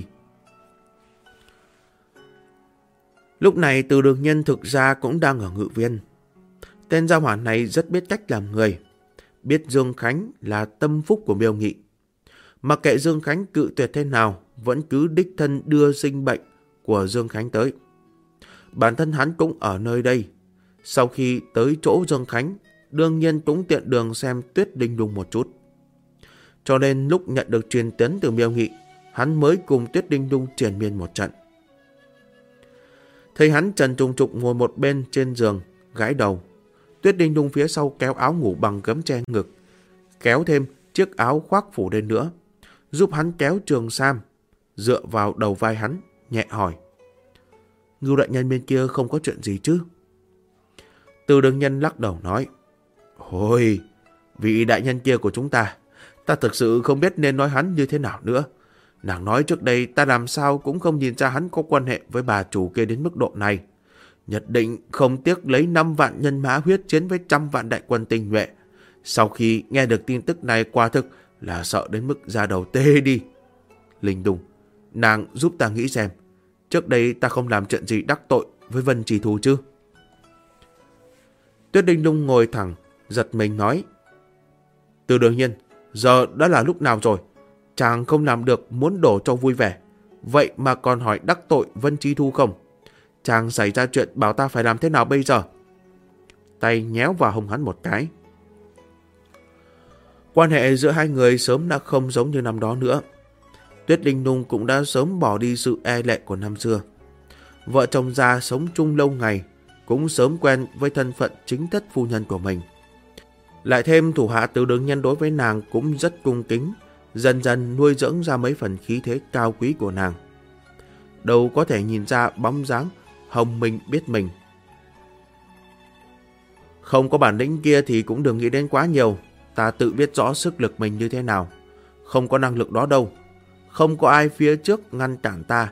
Lúc này Từ Đường Nhân thực ra cũng đang ở ngự viên. Tên gia hỏa này rất biết cách làm người, biết Dương Khánh là tâm phúc của Miêu Nghị. Mặc kệ Dương Khánh cự tuyệt thế nào, vẫn cứ đích thân đưa sinh bệnh của Dương Khánh tới. Bản thân hắn cũng ở nơi đây, Sau khi tới chỗ Dương Khánh, đương nhiên cũng tiện đường xem Tuyết Đinh Lung một chút. Cho nên lúc nhận được truyền tấn từ Miêu Nghị, hắn mới cùng Tuyết Đinh Lung triền miên một trận. Thấy hắn trần trùng trục ngồi một bên trên giường, gãi đầu. Tuyết Đinh Lung phía sau kéo áo ngủ bằng gấm che ngực, kéo thêm chiếc áo khoác phủ lên nữa, giúp hắn kéo trường sam, dựa vào đầu vai hắn, nhẹ hỏi. Ngưu đại nhân bên kia không có chuyện gì chứ? Từ Đường Nhân lắc đầu nói. Ôi, vị đại nhân kia của chúng ta thực sự không biết nên nói hắn như thế nào nữa. Nàng nói trước đây ta làm sao cũng không nhìn ra hắn có quan hệ với bà chủ kia đến mức độ này. Nhất định không tiếc lấy 5 vạn nhân mã huyết chiến với 100 vạn đại quân tinh nhuệ. Sau khi nghe được tin tức này quả thực là sợ đến mức da đầu tê đi. Linh Đung, nàng giúp ta nghĩ xem, trước đây ta không làm chuyện gì đắc tội với Vân Trì Thù chứ? Tuyết Đinh Lung ngồi thẳng, giật mình nói. Từ Đường Nhân, giờ đã là lúc nào rồi? Chàng không làm được muốn đổ cho vui vẻ, vậy mà còn hỏi đắc tội Vân Trì Thù không? Chàng xảy ra chuyện bảo ta phải làm thế nào bây giờ? Tay nhéo vào hông hắn một cái. Quan hệ giữa hai người sớm đã không giống như năm đó nữa. Tuyết Đinh Lung cũng đã sớm bỏ đi sự e lệ của năm xưa. Vợ chồng già sống chung lâu ngày, cũng sớm quen với thân phận chính thất phu nhân của mình. Lại thêm thủ hạ Từ Đường Nhân đối với nàng cũng rất cung kính, dần dần nuôi dưỡng ra mấy phần khí thế cao quý của nàng. Đâu có thể nhìn ra bóng dáng hồng mình biết mình. Không có bản lĩnh kia thì cũng đừng nghĩ đến quá nhiều. Ta tự biết rõ sức lực mình như thế nào. Không có năng lực đó đâu. Không có ai phía trước ngăn cản ta.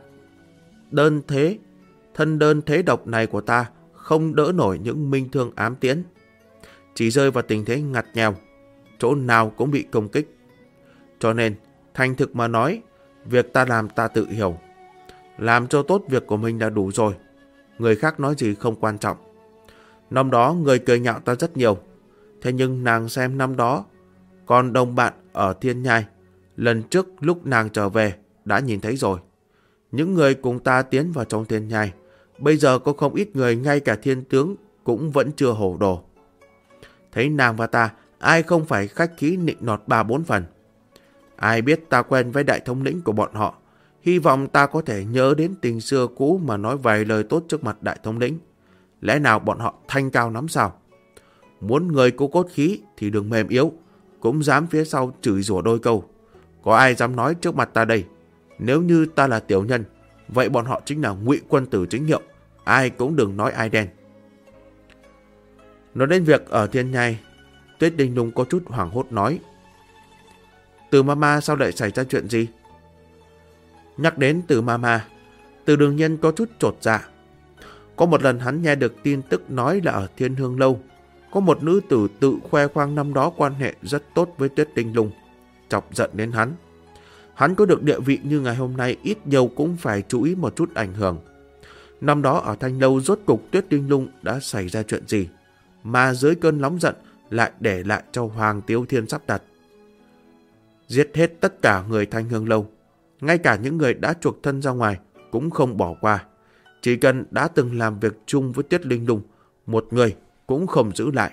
Thân đơn thế độc này của ta không đỡ nổi những minh thương ám tiễn. Chỉ rơi vào tình thế ngặt nghèo, chỗ nào cũng bị công kích. Cho nên, thành thực mà nói, việc ta làm ta tự hiểu. Làm cho tốt việc của mình là đủ rồi. Người khác nói gì không quan trọng. Năm đó người cười nhạo ta rất nhiều. Thế nhưng nàng xem năm đó, còn đồng bạn ở Thiên Nhai, lần trước lúc nàng trở về đã nhìn thấy rồi. Những người cùng ta tiến vào trong Thiên Nhai, bây giờ có không ít người ngay cả thiên tướng cũng vẫn chưa hổ đồ. Thấy nàng và ta, ai không phải khách khí nịnh nọt 3-4 phần. Ai biết ta quen với đại thống lĩnh của bọn họ, hy vọng ta có thể nhớ đến tình xưa cũ mà nói vài lời tốt trước mặt đại thống lĩnh. Lẽ nào bọn họ thanh cao lắm sao? Muốn người có cốt khí thì đừng mềm yếu, cũng dám phía sau chửi rủa đôi câu. Có ai dám nói trước mặt ta đây? Nếu như ta là tiểu nhân, vậy bọn họ chính là ngụy quân tử chính hiệu. Ai cũng đừng nói ai đen. Nói đến việc ở Thiên Nhai, Tuyết Đinh Lung có chút hoảng hốt nói. Từ Mama sao lại xảy ra chuyện gì? Nhắc đến Từ Mama, Từ Đường Nhân có chút chột dạ. Có một lần hắn nghe được tin tức nói là ở Thiên Hương Lâu, có một nữ tử tự khoe khoang năm đó quan hệ rất tốt với Tuyết Đinh Lung, chọc giận đến hắn. Hắn có được địa vị như ngày hôm nay ít nhiều cũng phải chú ý một chút ảnh hưởng. Năm đó ở Thanh Lâu rốt cục Tuyết Đinh Lung đã xảy ra chuyện gì, mà dưới cơn nóng giận lại để lại cho Hoàng Tiếu Thiên sắp đặt. Giết hết tất cả người Thanh Hương Lâu, ngay cả những người đã chuộc thân ra ngoài cũng không bỏ qua. Chỉ cần đã từng làm việc chung với Tuyết Đinh Lung, một người cũng không giữ lại.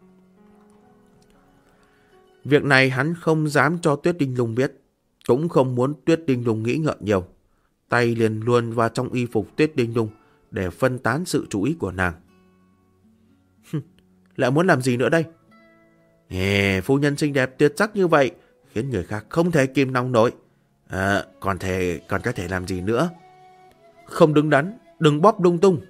Việc này hắn không dám cho Tuyết Đinh Lung biết, cũng không muốn Tuyết Đinh Lung nghĩ ngợi nhiều. Tay liền luồn vào trong y phục Tuyết Đinh Lung để phân tán sự chú ý của nàng. Lại muốn làm gì nữa đây? Phu nhân xinh đẹp tuyệt sắc như vậy, khiến người khác không thể kìm nóng nổi. Còn có thể làm gì nữa? Không đứng đắn, đừng bóp lung tung.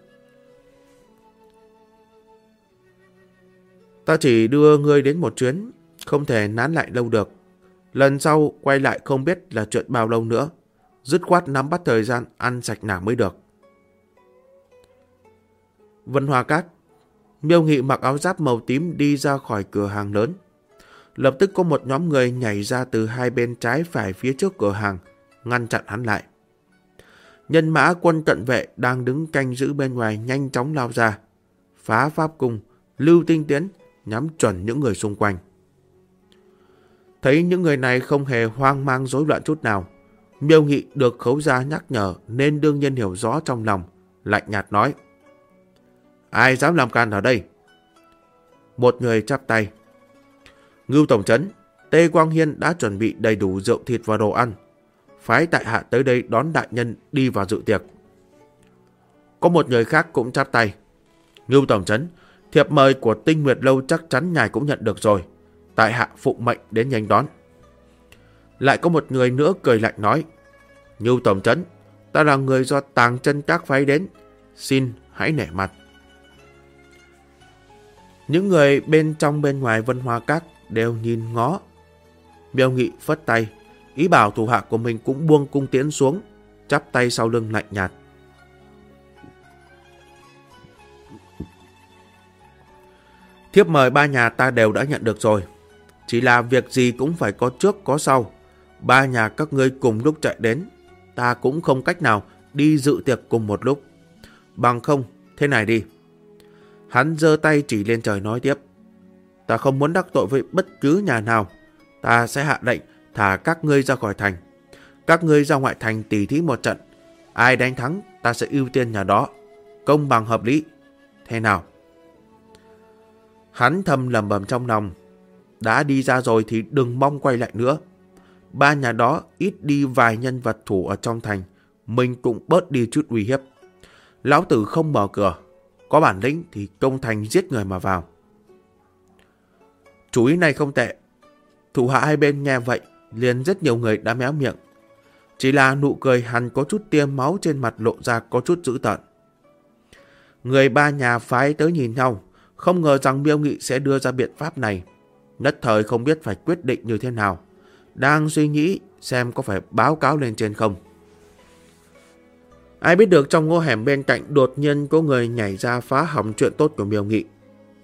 Ta chỉ đưa ngươi đến một chuyến, không thể nán lại lâu được. Lần sau quay lại không biết là chuyện bao lâu nữa. Dứt khoát nắm bắt thời gian ăn sạch nàng mới được. Vân Hoa Cát, Miêu Nghị mặc áo giáp màu tím đi ra khỏi cửa hàng lớn. Lập tức có một nhóm người nhảy ra từ hai bên trái phải phía trước cửa hàng, ngăn chặn hắn lại. Nhân mã quân cận vệ đang đứng canh giữ bên ngoài nhanh chóng lao ra, phá pháp cung, lưu tinh tiến, nhắm chuẩn những người xung quanh. Thấy những người này không hề hoang mang rối loạn chút nào, Miêu Nghị được Khấu Gia nhắc nhở nên đương nhiên hiểu rõ trong lòng, lạnh nhạt nói. Ai dám làm can ở đây? Một người chắp tay. Ngưu tổng trấn, Tê Quang Hiên đã chuẩn bị đầy đủ rượu thịt và đồ ăn. Phái tại hạ tới đây đón đại nhân đi vào dự tiệc. Có một người khác cũng chắp tay. Ngưu tổng trấn, thiệp mời của Tinh Nguyệt Lâu chắc chắn ngài cũng nhận được rồi. Tại hạ phụng mệnh đến nhanh đón. Lại có một người nữa cười lạnh nói. Ngưu tổng trấn, ta là người do Tàng Chân Các phái đến. Xin hãy nể mặt. Những người bên trong bên ngoài Vân Hoa Các đều nhìn ngó. Miêu Nghị phất tay, ý bảo thủ hạ của mình cũng buông cung tiễn xuống, chắp tay sau lưng lạnh nhạt. Thiếp mời ba nhà ta đều đã nhận được rồi. Chỉ là việc gì cũng phải có trước có sau. Ba nhà các ngươi cùng lúc chạy đến, ta cũng không cách nào đi dự tiệc cùng một lúc. Bằng không, thế này đi. Hắn giơ tay chỉ lên trời nói tiếp. Ta không muốn đắc tội với bất cứ nhà nào. Ta sẽ hạ lệnh thả các ngươi ra khỏi thành. Các ngươi ra ngoại thành tỉ thí một trận. Ai đánh thắng, ta sẽ ưu tiên nhà đó. Công bằng hợp lý. Thế nào? Hắn thầm lẩm bẩm trong lòng. Đã đi ra rồi thì đừng mong quay lại nữa. Ba nhà đó ít đi vài nhân vật thủ ở trong thành, mình cũng bớt đi chút uy hiếp. Lão tử không mở cửa, có bản lĩnh thì công thành giết người mà vào. Chủ ý này không tệ. Thủ hạ hai bên nghe vậy, liền rất nhiều người đã méo miệng. Chỉ là nụ cười hắn có chút tiêm máu trên mặt lộ ra có chút dữ tợn. Người ba nhà phái tới nhìn nhau, không ngờ rằng Miêu Nghị sẽ đưa ra biện pháp này. Nhất thời không biết phải quyết định như thế nào. Đang suy nghĩ xem có phải báo cáo lên trên không. Ai biết được trong ngõ hẻm bên cạnh đột nhiên có người nhảy ra phá hỏng chuyện tốt của Miêu Nghị.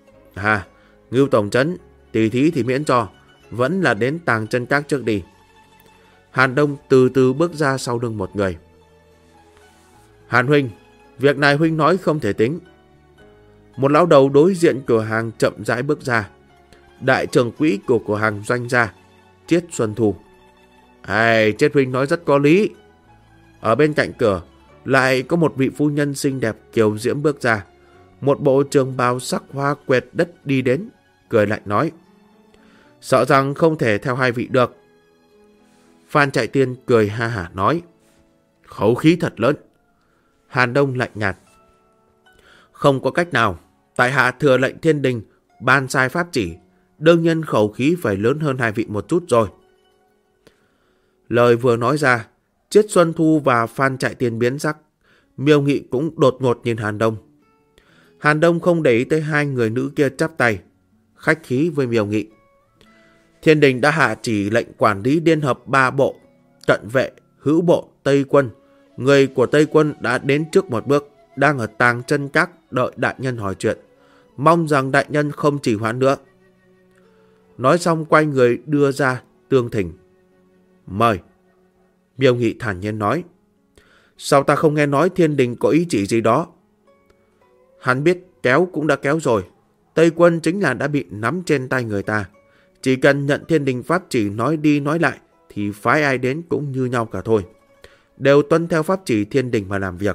Ngưu tổng trấn, tỉ thí thì miễn cho, vẫn là đến Tàng Chân Các trước đi. Hàn Đông từ từ bước ra sau lưng một người. Hàn huynh, việc này huynh nói không thể tính. Một lão đầu đối diện cửa hàng chậm rãi bước ra. Đại trưởng quỹ của cửa hàng Doanh gia, Triết Xuân Thu. Triết huynh nói rất có lý. Ở bên cạnh cửa lại có một vị phu nhân xinh đẹp kiều diễm bước ra. Một bộ trường bào sắc hoa quẹt đất đi đến, cười lạnh nói. Sợ rằng không thể theo hai vị được. Phan Chạy Tiên cười ha hả nói. Khẩu khí thật lớn. Hàn Đông lạnh nhạt. Không có cách nào, tại hạ thừa lệnh thiên đình, ban sai pháp chỉ. Đương nhiên khẩu khí phải lớn hơn hai vị một chút rồi. Lời vừa nói ra, Triết Xuân Thu và Phan Chạy Tiên biến sắc. Miêu Nghị cũng đột ngột nhìn Hàn Đông. Hàn Đông không để ý tới hai người nữ kia chắp tay, khách khí với Miêu Nghị. Thiên đình đã hạ chỉ lệnh quản lý liên hợp ba bộ, cận vệ, hữu bộ, Tây quân. Người của Tây quân đã đến trước một bước, đang ở Tàng Chân Các đợi đại nhân hỏi chuyện. Mong rằng đại nhân không trì hoãn nữa. Nói xong quay người đưa ra tương thỉnh. Mời. Miêu Nghị thản nhiên nói. Sao ta không nghe nói thiên đình có ý chỉ gì đó? Hắn biết kéo cũng đã kéo rồi. Tây quân chính là đã bị nắm trên tay người ta. Chỉ cần nhận thiên đình pháp chỉ nói đi nói lại thì phái ai đến cũng như nhau cả thôi. Đều tuân theo pháp chỉ thiên đình mà làm việc.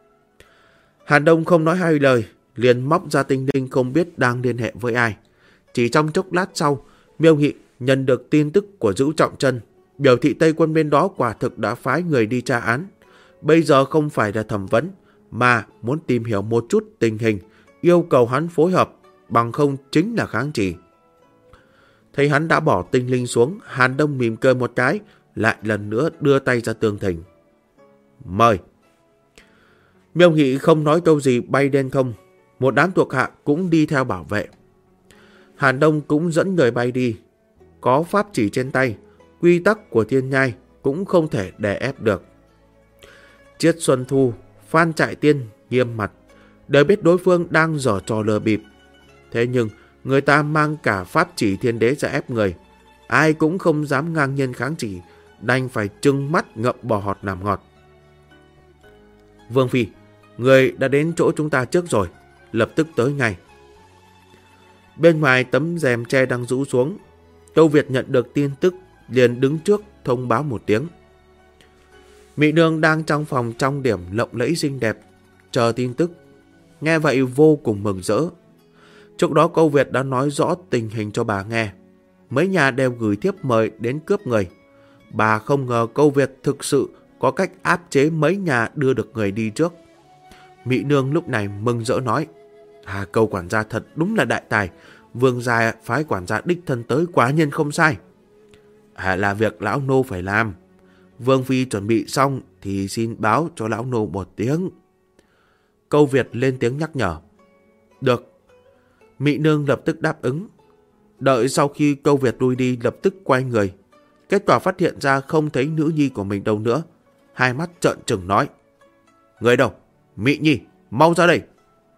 Hàn Đông không nói hai lời, liền móc ra tinh linh không biết đang liên hệ với ai. Chỉ trong chốc lát sau, Miêu Nghị nhận được tin tức của Dữ Trọng Chân, biểu thị Tây quân bên đó quả thực đã phái người đi tra án. Bây giờ không phải là thẩm vấn, mà muốn tìm hiểu một chút tình hình, yêu cầu hắn phối hợp, bằng không chính là kháng chỉ. Thấy hắn đã bỏ tinh linh xuống, Hàn Đông mỉm cười một cái, lại lần nữa đưa tay ra tường thỉnh. Mời. Miêu Nghị không nói câu gì bay lên không, một đám thuộc hạ cũng đi theo bảo vệ. Hàn Đông cũng dẫn người bay đi. Có pháp chỉ trên tay, quy tắc của thiên nhai cũng không thể đè ép được. Triết Xuân Thu, Phan Chạy Tiên nghiêm mặt, đều biết đối phương đang giở trò lừa bịp. Thế nhưng người ta mang cả pháp chỉ thiên đế ra ép người, ai cũng không dám ngang nhiên kháng chỉ, đành phải trừng mắt ngậm bò họt làm ngọt. Vương Phi, người đã đến chỗ chúng ta trước rồi, lập tức tới ngay. Bên ngoài tấm rèm tre đang rũ xuống, Tâu Việt nhận được tin tức liền đứng trước thông báo một tiếng. Mỹ nương đang trong phòng trang điểm lộng lẫy xinh đẹp, chờ tin tức. nghe vậy vô cùng mừng rỡ. Trước đó Câu Việt đã nói rõ tình hình cho bà nghe. Mấy nhà đều gửi thiếp mời đến cướp người. Bà không ngờ Câu Việt thực sự có cách áp chế mấy nhà đưa được người đi trước. Mỹ nương lúc này mừng rỡ nói: Câu quản gia thật đúng là đại tài. Vương gia phái quản gia đích thân tới quả nhiên không sai. Là việc lão nô phải làm. Vương phi chuẩn bị xong thì xin báo cho lão nô một tiếng. Câu Việt lên tiếng nhắc nhở. Được. Mỹ nương lập tức đáp ứng. Đợi sau khi Câu Việt lui đi lập tức quay người. Kết quả phát hiện ra không thấy nữ nhi của mình đâu nữa. Hai mắt trợn trừng nói: Người đâu? Mỹ nhi, mau ra đây.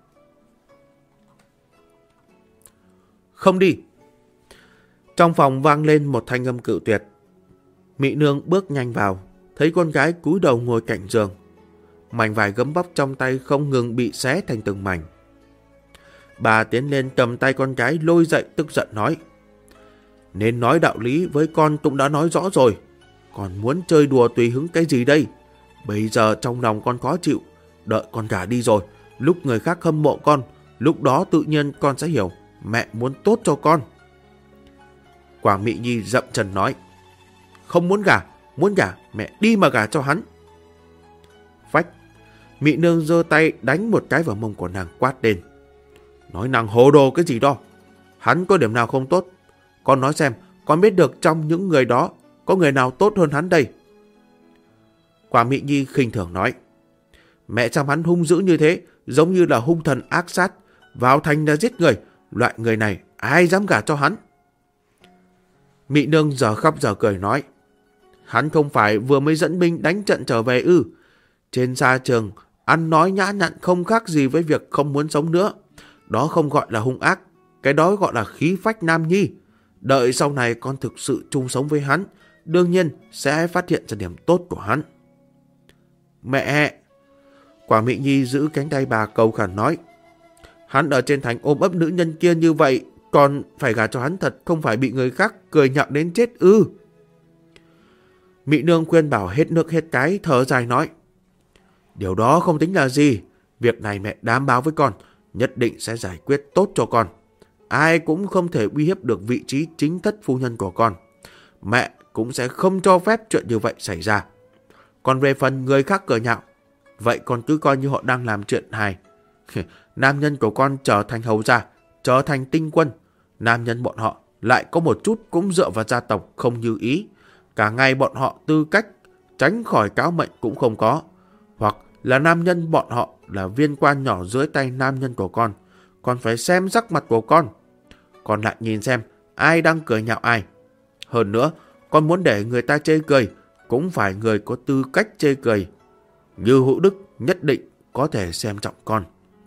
Không đi. Trong phòng vang lên một thanh âm cự tuyệt. Mỹ nương bước nhanh vào, thấy con gái cúi đầu ngồi cạnh giường. Mảnh vải gấm bóc trong tay không ngừng bị xé thành từng mảnh. Bà tiến lên cầm tay con gái lôi dậy, tức giận nói: Nên nói đạo lý với con cũng đã nói rõ rồi. Còn muốn chơi đùa tùy hứng cái gì đây? Bây giờ trong lòng con khó chịu. Đợi con gả đi rồi, lúc người khác hâm mộ con, lúc đó tự nhiên con sẽ hiểu mẹ muốn tốt cho con. Quảng Mỹ Nhi dậm chân nói: Không muốn gả mẹ đi mà gả cho hắn. Phách. Mỹ nương giơ tay đánh một cái vào mông của nàng, quát lên: Nói nàng hồ đồ cái gì đó? Hắn có điểm nào không tốt? Con nói xem, con biết được trong những người đó có người nào tốt hơn hắn đây? Quảng Mỹ Nhi khinh thường nói: Mẹ chăm hắn hung dữ như thế, giống như là hung thần ác sát, vào thành là giết người. Loại người này ai dám gả cho hắn? Mỹ nương giờ khóc giờ cười nói: Hắn không phải vừa mới dẫn binh đánh trận trở về ư? Trên xa trường, ăn nói nhã nhặn không khác gì với việc không muốn sống nữa. Đó không gọi là hung ác, cái đó gọi là khí phách nam nhi. Đợi sau này con thực sự chung sống với hắn, đương nhiên sẽ phát hiện ra điểm tốt của hắn. Mẹ! Quảng Mỹ Nhi giữ cánh tay bà cầu khẩn nói: Hắn ở trên thành ôm ấp nữ nhân kia như vậy, còn phải gả cho hắn thật không phải bị người khác cười nhạo đến chết ư? Mỹ nương khuyên bảo hết nước hết cái, thở dài nói: Điều đó không tính là gì. Việc này mẹ đảm bảo với con, nhất định sẽ giải quyết tốt cho con. Ai cũng không thể uy hiếp được vị trí chính thất phu nhân của con. Mẹ cũng sẽ không cho phép chuyện như vậy xảy ra. Còn về phần người khác cười nhạo, vậy con cứ coi như họ đang làm chuyện hài. Nam nhân của con trở thành hầu gia, trở thành tinh quân. Nam nhân bọn họ lại có một chút cũng dựa vào gia tộc không như ý. Cả ngày bọn họ tư cách tránh khỏi cáo mệnh cũng không có. Hoặc là nam nhân bọn họ là viên quan nhỏ dưới tay nam nhân của con. Con phải xem sắc mặt của con. Con lại nhìn xem ai đang cười nhạo ai. Hơn nữa, con muốn để người ta chê cười cũng phải người có tư cách chê cười. Như Hữu Đức nhất định có thể xem trọng con.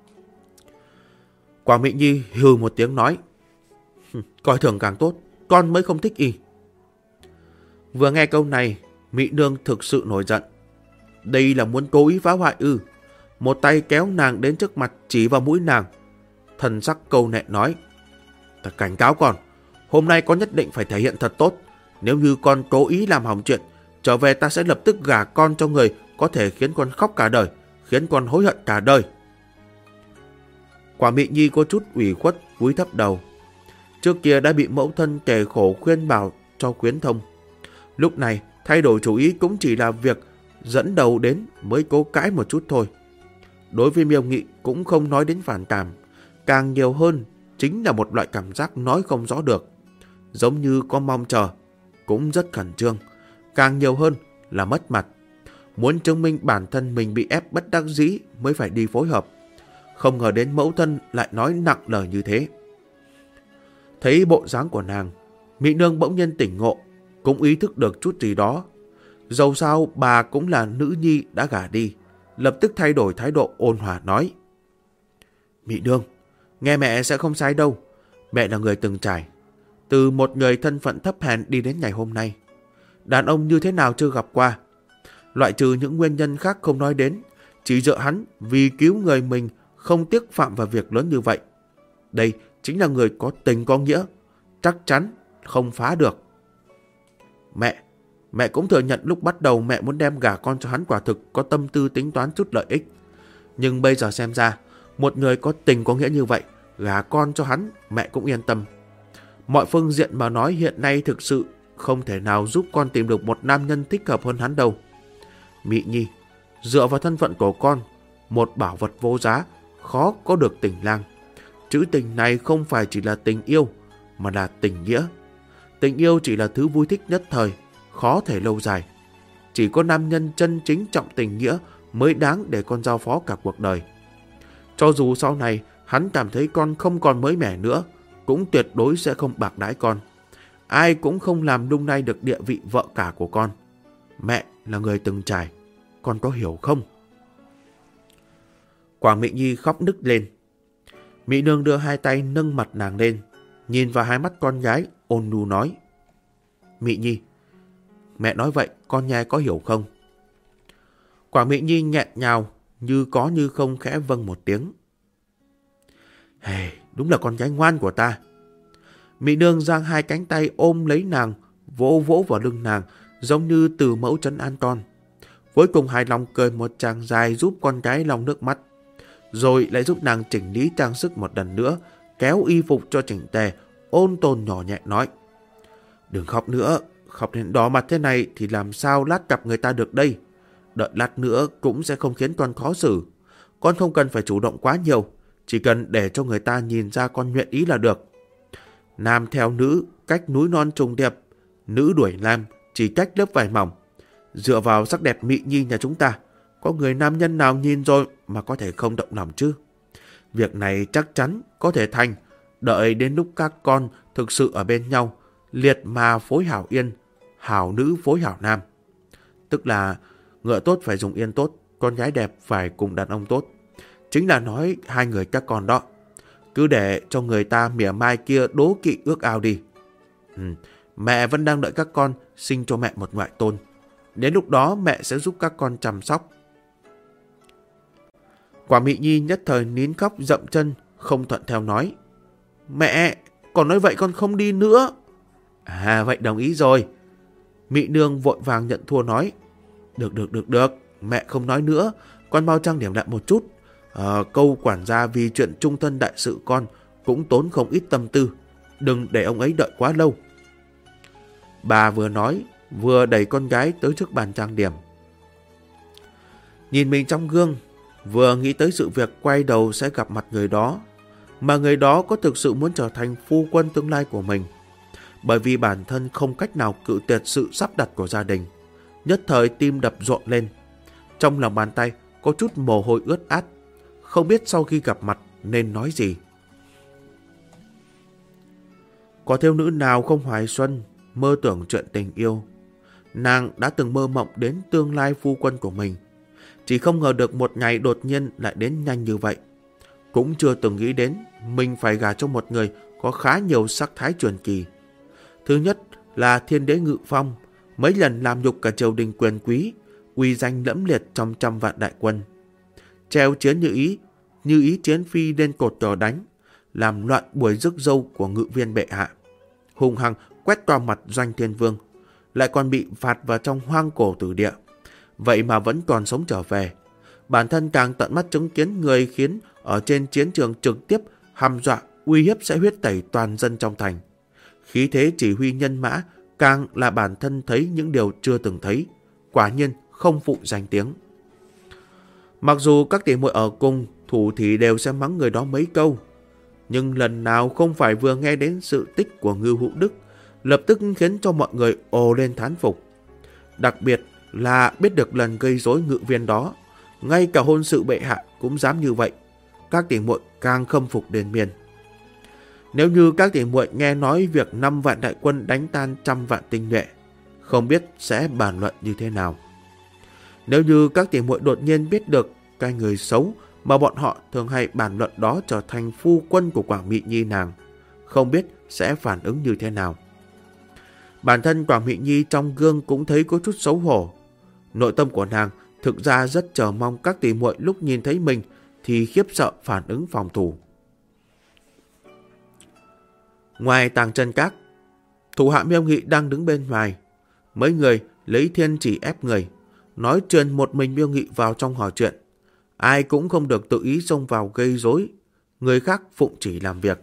Quảng Mỹ Nhi hừ một tiếng nói: Coi thường càng tốt, con mới không thích y. Vừa nghe câu này, Mỹ nương thực sự nổi giận. Đây là muốn cố ý phá hoại ư? Một tay kéo nàng đến trước mặt chỉ vào mũi nàng. Thần sắc câu nệ nói: Ta cảnh cáo con, hôm nay con nhất định phải thể hiện thật tốt. Nếu như con cố ý làm hỏng chuyện, trở về ta sẽ lập tức gả con cho người có thể khiến con khóc cả đời, khiến con hối hận cả đời. Quả Mỹ Nhi có chút ủy khuất cúi thấp đầu. Trước kia đã bị mẫu thân kề khổ khuyên bảo cho quyến thông. Lúc này thay đổi chủ ý cũng chỉ là việc dẫn đầu đến mới cố cãi một chút thôi. Đối với Miêu Nghị cũng không nói đến phản cảm, càng nhiều hơn chính là một loại cảm giác nói không rõ được. Giống như có mong chờ, cũng rất khẩn trương, càng nhiều hơn là mất mặt. Muốn chứng minh bản thân mình bị ép bất đắc dĩ mới phải đi phối hợp. Không ngờ đến mẫu thân lại nói nặng lời như thế. Thấy bộ dáng của nàng, Mỹ nương bỗng nhiên tỉnh ngộ, cũng ý thức được chút gì đó. Dẫu sao bà cũng là nữ nhi đã gả đi, lập tức thay đổi thái độ ôn hòa nói: Mỹ nương, nghe mẹ sẽ không sai đâu. Mẹ là người từng trải, từ một người thân phận thấp hèn đi đến ngày hôm nay. Đàn ông như thế nào chưa gặp qua. Loại trừ những nguyên nhân khác không nói đến, chỉ dựa hắn vì cứu người mình không tiếc phạm vào việc lớn như vậy. Đây chính là người có tình có nghĩa, chắc chắn không phá được. Mẹ cũng thừa nhận lúc bắt đầu mẹ muốn đem gả con cho hắn quả thực có tâm tư tính toán chút lợi ích. Nhưng bây giờ xem ra, Một người có tình có nghĩa như vậy, gả con cho hắn, mẹ cũng yên tâm. Mọi phương diện mà nói hiện nay thực sự không thể nào giúp con tìm được một nam nhân thích hợp hơn hắn đâu. Mị Nhi, dựa vào thân phận của con, một bảo vật vô giá, khó có được tình lang. Chữ tình này không phải chỉ là tình yêu, mà là tình nghĩa. Tình yêu chỉ là thứ vui thích nhất thời, khó thể lâu dài. Chỉ có nam nhân chân chính trọng tình nghĩa mới đáng để con giao phó cả cuộc đời. Cho dù sau này hắn cảm thấy con không còn mới mẻ nữa, cũng tuyệt đối sẽ không bạc đãi con. Ai cũng không làm lung lay được địa vị vợ cả của con. Mẹ là người từng trải, con có hiểu không? Quảng Mị Nhi khóc nức lên. Mị nương đưa hai tay nâng mặt nàng lên, nhìn vào hai mắt con gái, ôn nhu nói: Mị Nhi, mẹ nói vậy con nhai có hiểu không? Quảng Mị Nhi nghẹn ngào, như có như không khẽ vâng một tiếng. Đúng là con gái ngoan của ta. Mị nương giang hai cánh tay ôm lấy nàng, vỗ vỗ vào lưng nàng, giống như từ mẫu trấn an con. Cuối cùng hài lòng cười một tràng dài giúp con gái lau nước mắt, rồi lại giúp nàng chỉnh lý trang sức một lần nữa, kéo y phục cho chỉnh tề, ôn tồn nhỏ nhẹ nói: Đừng khóc nữa, khóc đến đỏ mặt thế này thì làm sao lát gặp người ta được đây. Đợi lát nữa cũng sẽ không khiến con khó xử. Con không cần phải chủ động quá nhiều, chỉ cần để cho người ta nhìn ra con nguyện ý là được. Nam theo nữ, cách núi non trùng điệp, nữ đuổi nam, chỉ cách lớp vải mỏng. Dựa vào sắc đẹp Mị Nhi nhà chúng ta, có người nam nhân nào nhìn rồi mà có thể không động lòng chứ? Việc này chắc chắn có thể thành, đợi đến lúc các con thực sự ở bên nhau, liệt mà phối hảo yên, hảo nữ phối hảo nam. Tức là ngựa tốt phải dùng yên tốt, con gái đẹp phải cùng đàn ông tốt. Chính là nói hai người các con đó. Cứ để cho người ta mỉa mai kia đố kỵ ước ao đi. Mẹ vẫn đang đợi các con sinh cho mẹ một ngoại tôn. Đến lúc đó mẹ sẽ giúp các con chăm sóc. Quả Mị Nhi nhất thời nín khóc dậm chân, không thuận theo nói: Mẹ, còn nói vậy con không đi nữa. Vậy đồng ý rồi. Mị nương vội vàng nhận thua nói: Được, mẹ không nói nữa, con mau trang điểm lại một chút. Câu quản gia vì chuyện trung thân đại sự con cũng tốn không ít tâm tư, đừng để ông ấy đợi quá lâu. Bà vừa nói, vừa đẩy con gái tới trước bàn trang điểm. Nhìn mình trong gương, vừa nghĩ tới sự việc quay đầu sẽ gặp mặt người đó, mà người đó có thực sự muốn trở thành phu quân tương lai của mình. Bởi vì bản thân không cách nào cự tuyệt sự sắp đặt của gia đình, nhất thời tim đập rộn lên. Trong lòng bàn tay có chút mồ hôi ướt át, không biết sau khi gặp mặt nên nói gì. Có thiếu nữ nào không hoài xuân, mơ tưởng chuyện tình yêu. Nàng đã từng mơ mộng đến tương lai phu quân của mình, chỉ không ngờ được một ngày đột nhiên lại đến nhanh như vậy. Cũng chưa từng nghĩ đến mình phải gả cho một người có khá nhiều sắc thái truyền kỳ. Thứ nhất là thiên đế Ngự Phong, mấy lần làm nhục cả triều đình quyền quý, uy danh lẫm liệt trong trăm vạn đại quân. Treo chiến như ý chiến phi lên cột cờ đánh, làm loạn buổi rước dâu của ngự viên bệ hạ, hung hăng quét qua mặt Doanh Thiên Vương, lại còn bị phạt vào trong hoang cổ tử địa. Vậy mà vẫn còn sống trở về. Bản thân càng tận mắt chứng kiến người khiến ở trên chiến trường trực tiếp hăm dọa uy hiếp sẽ huyết tẩy toàn dân trong thành. Khí thế chỉ huy nhân mã càng là bản thân thấy những điều chưa từng thấy, quả nhiên không phụ danh tiếng. Mặc dù các tỷ muội ở cùng thủ thì đều sẽ mắng người đó mấy câu, nhưng lần nào không phải vừa nghe đến sự tích của Ngưu Hữu Đức lập tức khiến cho mọi người ồ lên thán phục. Đặc biệt là biết được lần gây rối ngự viên đó, ngay cả hôn sự bệ hạ cũng dám như vậy, các tỷ muội càng khâm phục đến miên. Nếu như các tỷ muội nghe nói việc 5 vạn đại quân đánh tan trăm vạn tinh nhuệ, không biết sẽ bàn luận như thế nào. Nếu như các tỷ muội đột nhiên biết được cái người xấu mà bọn họ thường hay bàn luận đó trở thành phu quân của Quảng Mị Nhi nàng, không biết sẽ phản ứng như thế nào. Bản thân Quảng Mị Nhi trong gương cũng thấy có chút xấu hổ. Nội tâm của nàng thực ra rất chờ mong các tỷ muội lúc nhìn thấy mình thì khiếp sợ phản ứng phòng thủ. Ngoài Tàng Chân Các, thủ hạ Miêu Nghị đang đứng bên ngoài. Mấy người lấy thiên chỉ ép người, nói truyền một mình Miêu Nghị vào trong hỏi chuyện. ai cũng không được tự ý xông vào gây rối, người khác phụng chỉ làm việc.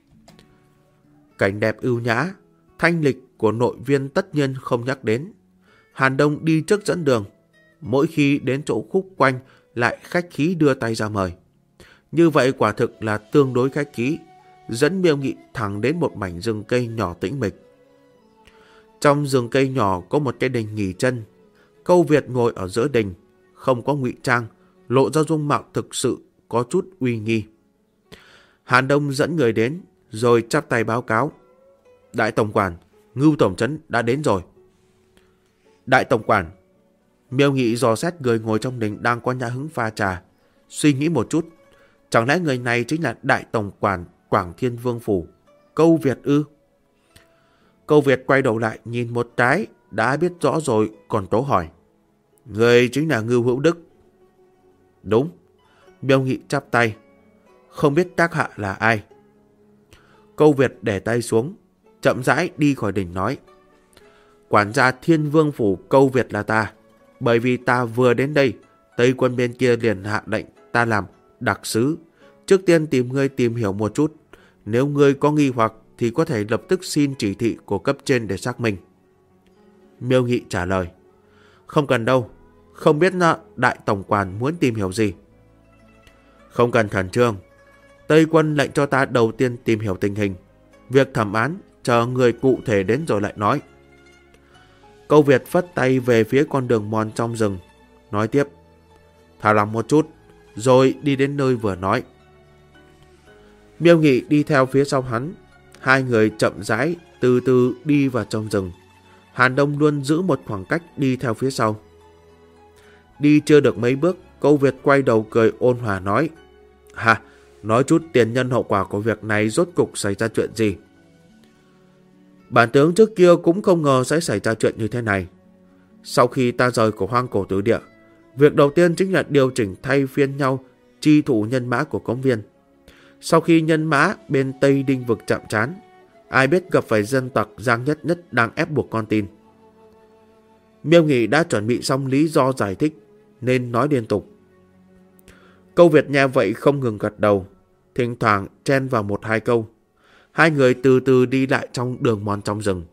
Cảnh đẹp ưu nhã, thanh lịch của nội viên tất nhiên không nhắc đến. Hàn Đông đi trước dẫn đường, mỗi khi đến chỗ khúc quanh lại khách khí đưa tay ra mời. Như vậy quả thực là tương đối khách khí, dẫn Miêu Nghị thẳng đến một mảnh rừng cây nhỏ tĩnh mịch. Trong rừng cây nhỏ có một cái đình nghỉ chân. Câu Việt ngồi ở giữa đình, không có ngụy trang, lộ ra dung mạo thực sự có chút uy nghi. Hàn Đông dẫn người đến, rồi chắp tay báo cáo. Đại tổng quản, Ngưu tổng trấn đã đến rồi. Đại tổng quản. Miêu Nghị dò xét người ngồi trong đình đang có nhã hứng pha trà, suy nghĩ một chút. Chẳng lẽ người này chính là đại tổng quản Quảng Thiên Vương Phủ, Câu Việt ư? Câu Việt quay đầu lại nhìn một cái, đã biết rõ rồi còn tố hỏi. Người chính là Ngưu Hữu Đức. Đúng. Miêu Nghị chắp tay. Không biết các hạ là ai? Câu Việt để tay xuống, chậm rãi đi khỏi đình nói. Quản gia Thiên Vương Phủ Câu Việt là ta. Bởi vì ta vừa đến đây, Tây quân bên kia liền hạ lệnh ta làm đặc sứ. Trước tiên tìm ngươi tìm hiểu một chút. Nếu ngươi có nghi hoặc thì có thể lập tức xin chỉ thị của cấp trên để xác minh. Miêu Nghị trả lời. Không cần đâu. Không biết đại tổng quản muốn tìm hiểu gì. Không cần khẩn trương. Tây quân lệnh cho ta đầu tiên tìm hiểu tình hình. Việc thẩm án chờ người cụ thể đến rồi lại nói. Câu Việt phất tay về phía con đường mòn trong rừng, nói tiếp. Thả lỏng một chút, rồi đi đến nơi vừa nói. Miêu Nghị đi theo phía sau hắn. Hai người chậm rãi, từ từ đi vào trong rừng. Hàn Đông luôn giữ một khoảng cách đi theo phía sau. Đi chưa được mấy bước, Câu Việt quay đầu cười ôn hòa nói. Hà, nói chút tiền nhân hậu quả của việc này rốt cục xảy ra chuyện gì? Bản tướng trước kia cũng không ngờ sẽ xảy ra chuyện như thế này. Sau khi ta rời của Hoang Cổ Tứ Địa, việc đầu tiên chính là điều chỉnh thay phiên nhau chi thủ nhân mã của Cống Viên. Sau khi nhân mã bên Tây Đinh vực chạm trán, ai biết gặp phải dân tặc Giang Nhất Nhất đang ép buộc con tin. Miêu Nghị đã chuẩn bị xong lý do giải thích nên nói liên tục. Câu Việt nghe vậy không ngừng gật đầu, thỉnh thoảng chen vào một hai câu. Hai người từ từ đi lại trong đường mòn trong rừng.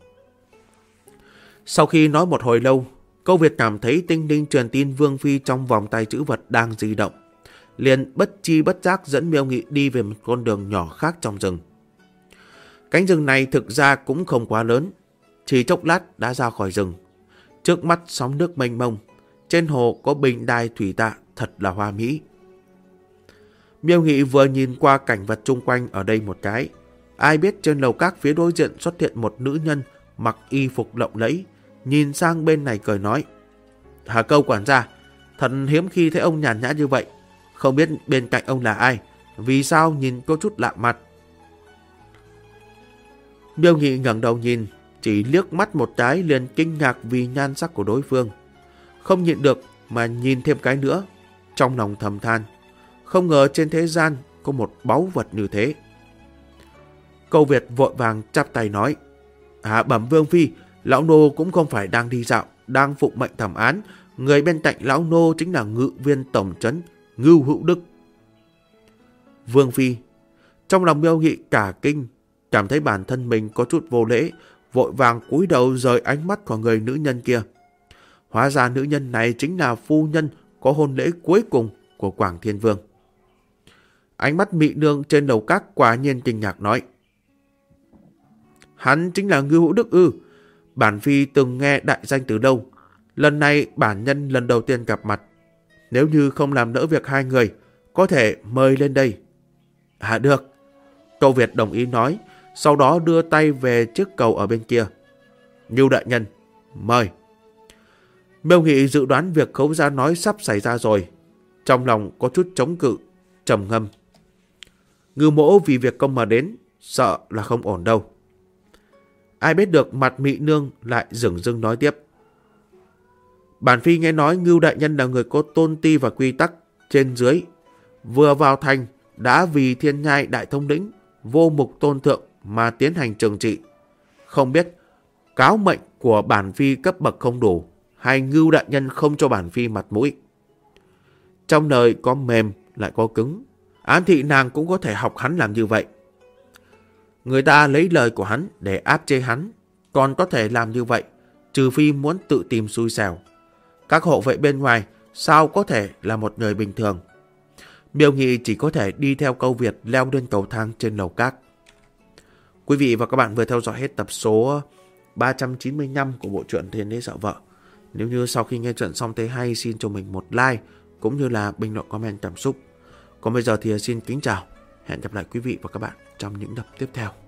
Sau khi nói một hồi lâu, Câu Việt cảm thấy tinh linh truyền tin Vương Phi trong vòng tay trữ vật đang di động, liền bất chi bất giác dẫn Miêu Nghị đi về một con đường nhỏ khác trong rừng. Cánh rừng này thực ra cũng không quá lớn, chỉ chốc lát đã ra khỏi rừng. Trước mắt sóng nước mênh mông, trên hồ có bình đài thủy tạ thật là hoa mỹ. Miêu Nghị vừa nhìn qua cảnh vật chung quanh ở đây một cái, ai biết trên lầu các phía đối diện xuất hiện một nữ nhân mặc y phục lộng lẫy, nhìn sang bên này cười nói. Hà Câu quản gia, thật hiếm khi thấy ông nhàn nhã như vậy. Không biết bên cạnh ông là ai, vì sao nhìn có chút lạ mặt. Miêu Nghị ngẩng đầu nhìn, chỉ liếc mắt một cái liền kinh ngạc vì nhan sắc của đối phương. Không nhịn được mà nhìn thêm cái nữa, trong lòng thầm than. Không ngờ trên thế gian có một báu vật như thế. Câu Việt vội vàng chắp tay nói. Bẩm Vương Phi, lão nô cũng không phải đang đi dạo, đang phụng mệnh thẩm án. Người bên cạnh lão nô chính là ngự viên tổng trấn Ngưu Hữu Đức. Vương Phi. Trong lòng Miêu Nghị cả kinh, cảm thấy bản thân mình có chút vô lễ, vội vàng cúi đầu rời ánh mắt của người nữ nhân kia. Hóa ra nữ nhân này chính là phu nhân có hôn lễ cuối cùng của Quảng Thiên Vương. Ánh mắt mị nương trên đầu các quả nhiên kinh ngạc nói. Hắn chính là Ngưu Hữu Đức ư? Bản Phi từng nghe đại danh từ đâu. Lần này bản nhân lần đầu tiên gặp mặt. Nếu như không làm đỡ việc hai người, có thể mời lên đây. Được. Câu Việt đồng ý nói, sau đó đưa tay về chiếc cầu ở bên kia. Ngưu đại nhân, mời. Miêu Nghị dự đoán việc Khấu Gia nói sắp xảy ra rồi. Trong lòng có chút chống cự, trầm ngâm. Ngưu mỗ vì việc công mà đến, sợ là không ổn đâu. Ai biết được mặt mị nương lại dửng dưng nói tiếp. Bản Phi nghe nói Ngưu đại nhân là người có tôn ti và quy tắc trên dưới. Vừa vào thành đã vì Thiên Nhai đại thống lĩnh vô mục tôn thượng mà tiến hành trừng trị. Không biết cáo mệnh của bản Phi cấp bậc không đủ hay Ngưu đại nhân không cho bản Phi mặt mũi. Trong lời có mềm lại có cứng. Ám thị nàng cũng có thể học hắn làm như vậy. Người ta lấy lời của hắn để áp chế hắn, còn có thể làm như vậy, trừ phi muốn tự tìm xui xẻo. Các hộ vệ bên ngoài sao có thể là một người bình thường. Miêu Nghị chỉ có thể đi theo câu Việt leo lên cầu thang trên lầu các. Quý vị và các bạn vừa theo dõi hết tập số 395 của bộ truyện Thiên Đế Sợ Vợ. Nếu như sau khi nghe truyện xong thấy hay, xin cho mình một like cũng như là bình luận comment cảm xúc. Còn bây giờ thì xin kính chào. Hẹn gặp lại quý vị và các bạn trong những tập tiếp theo.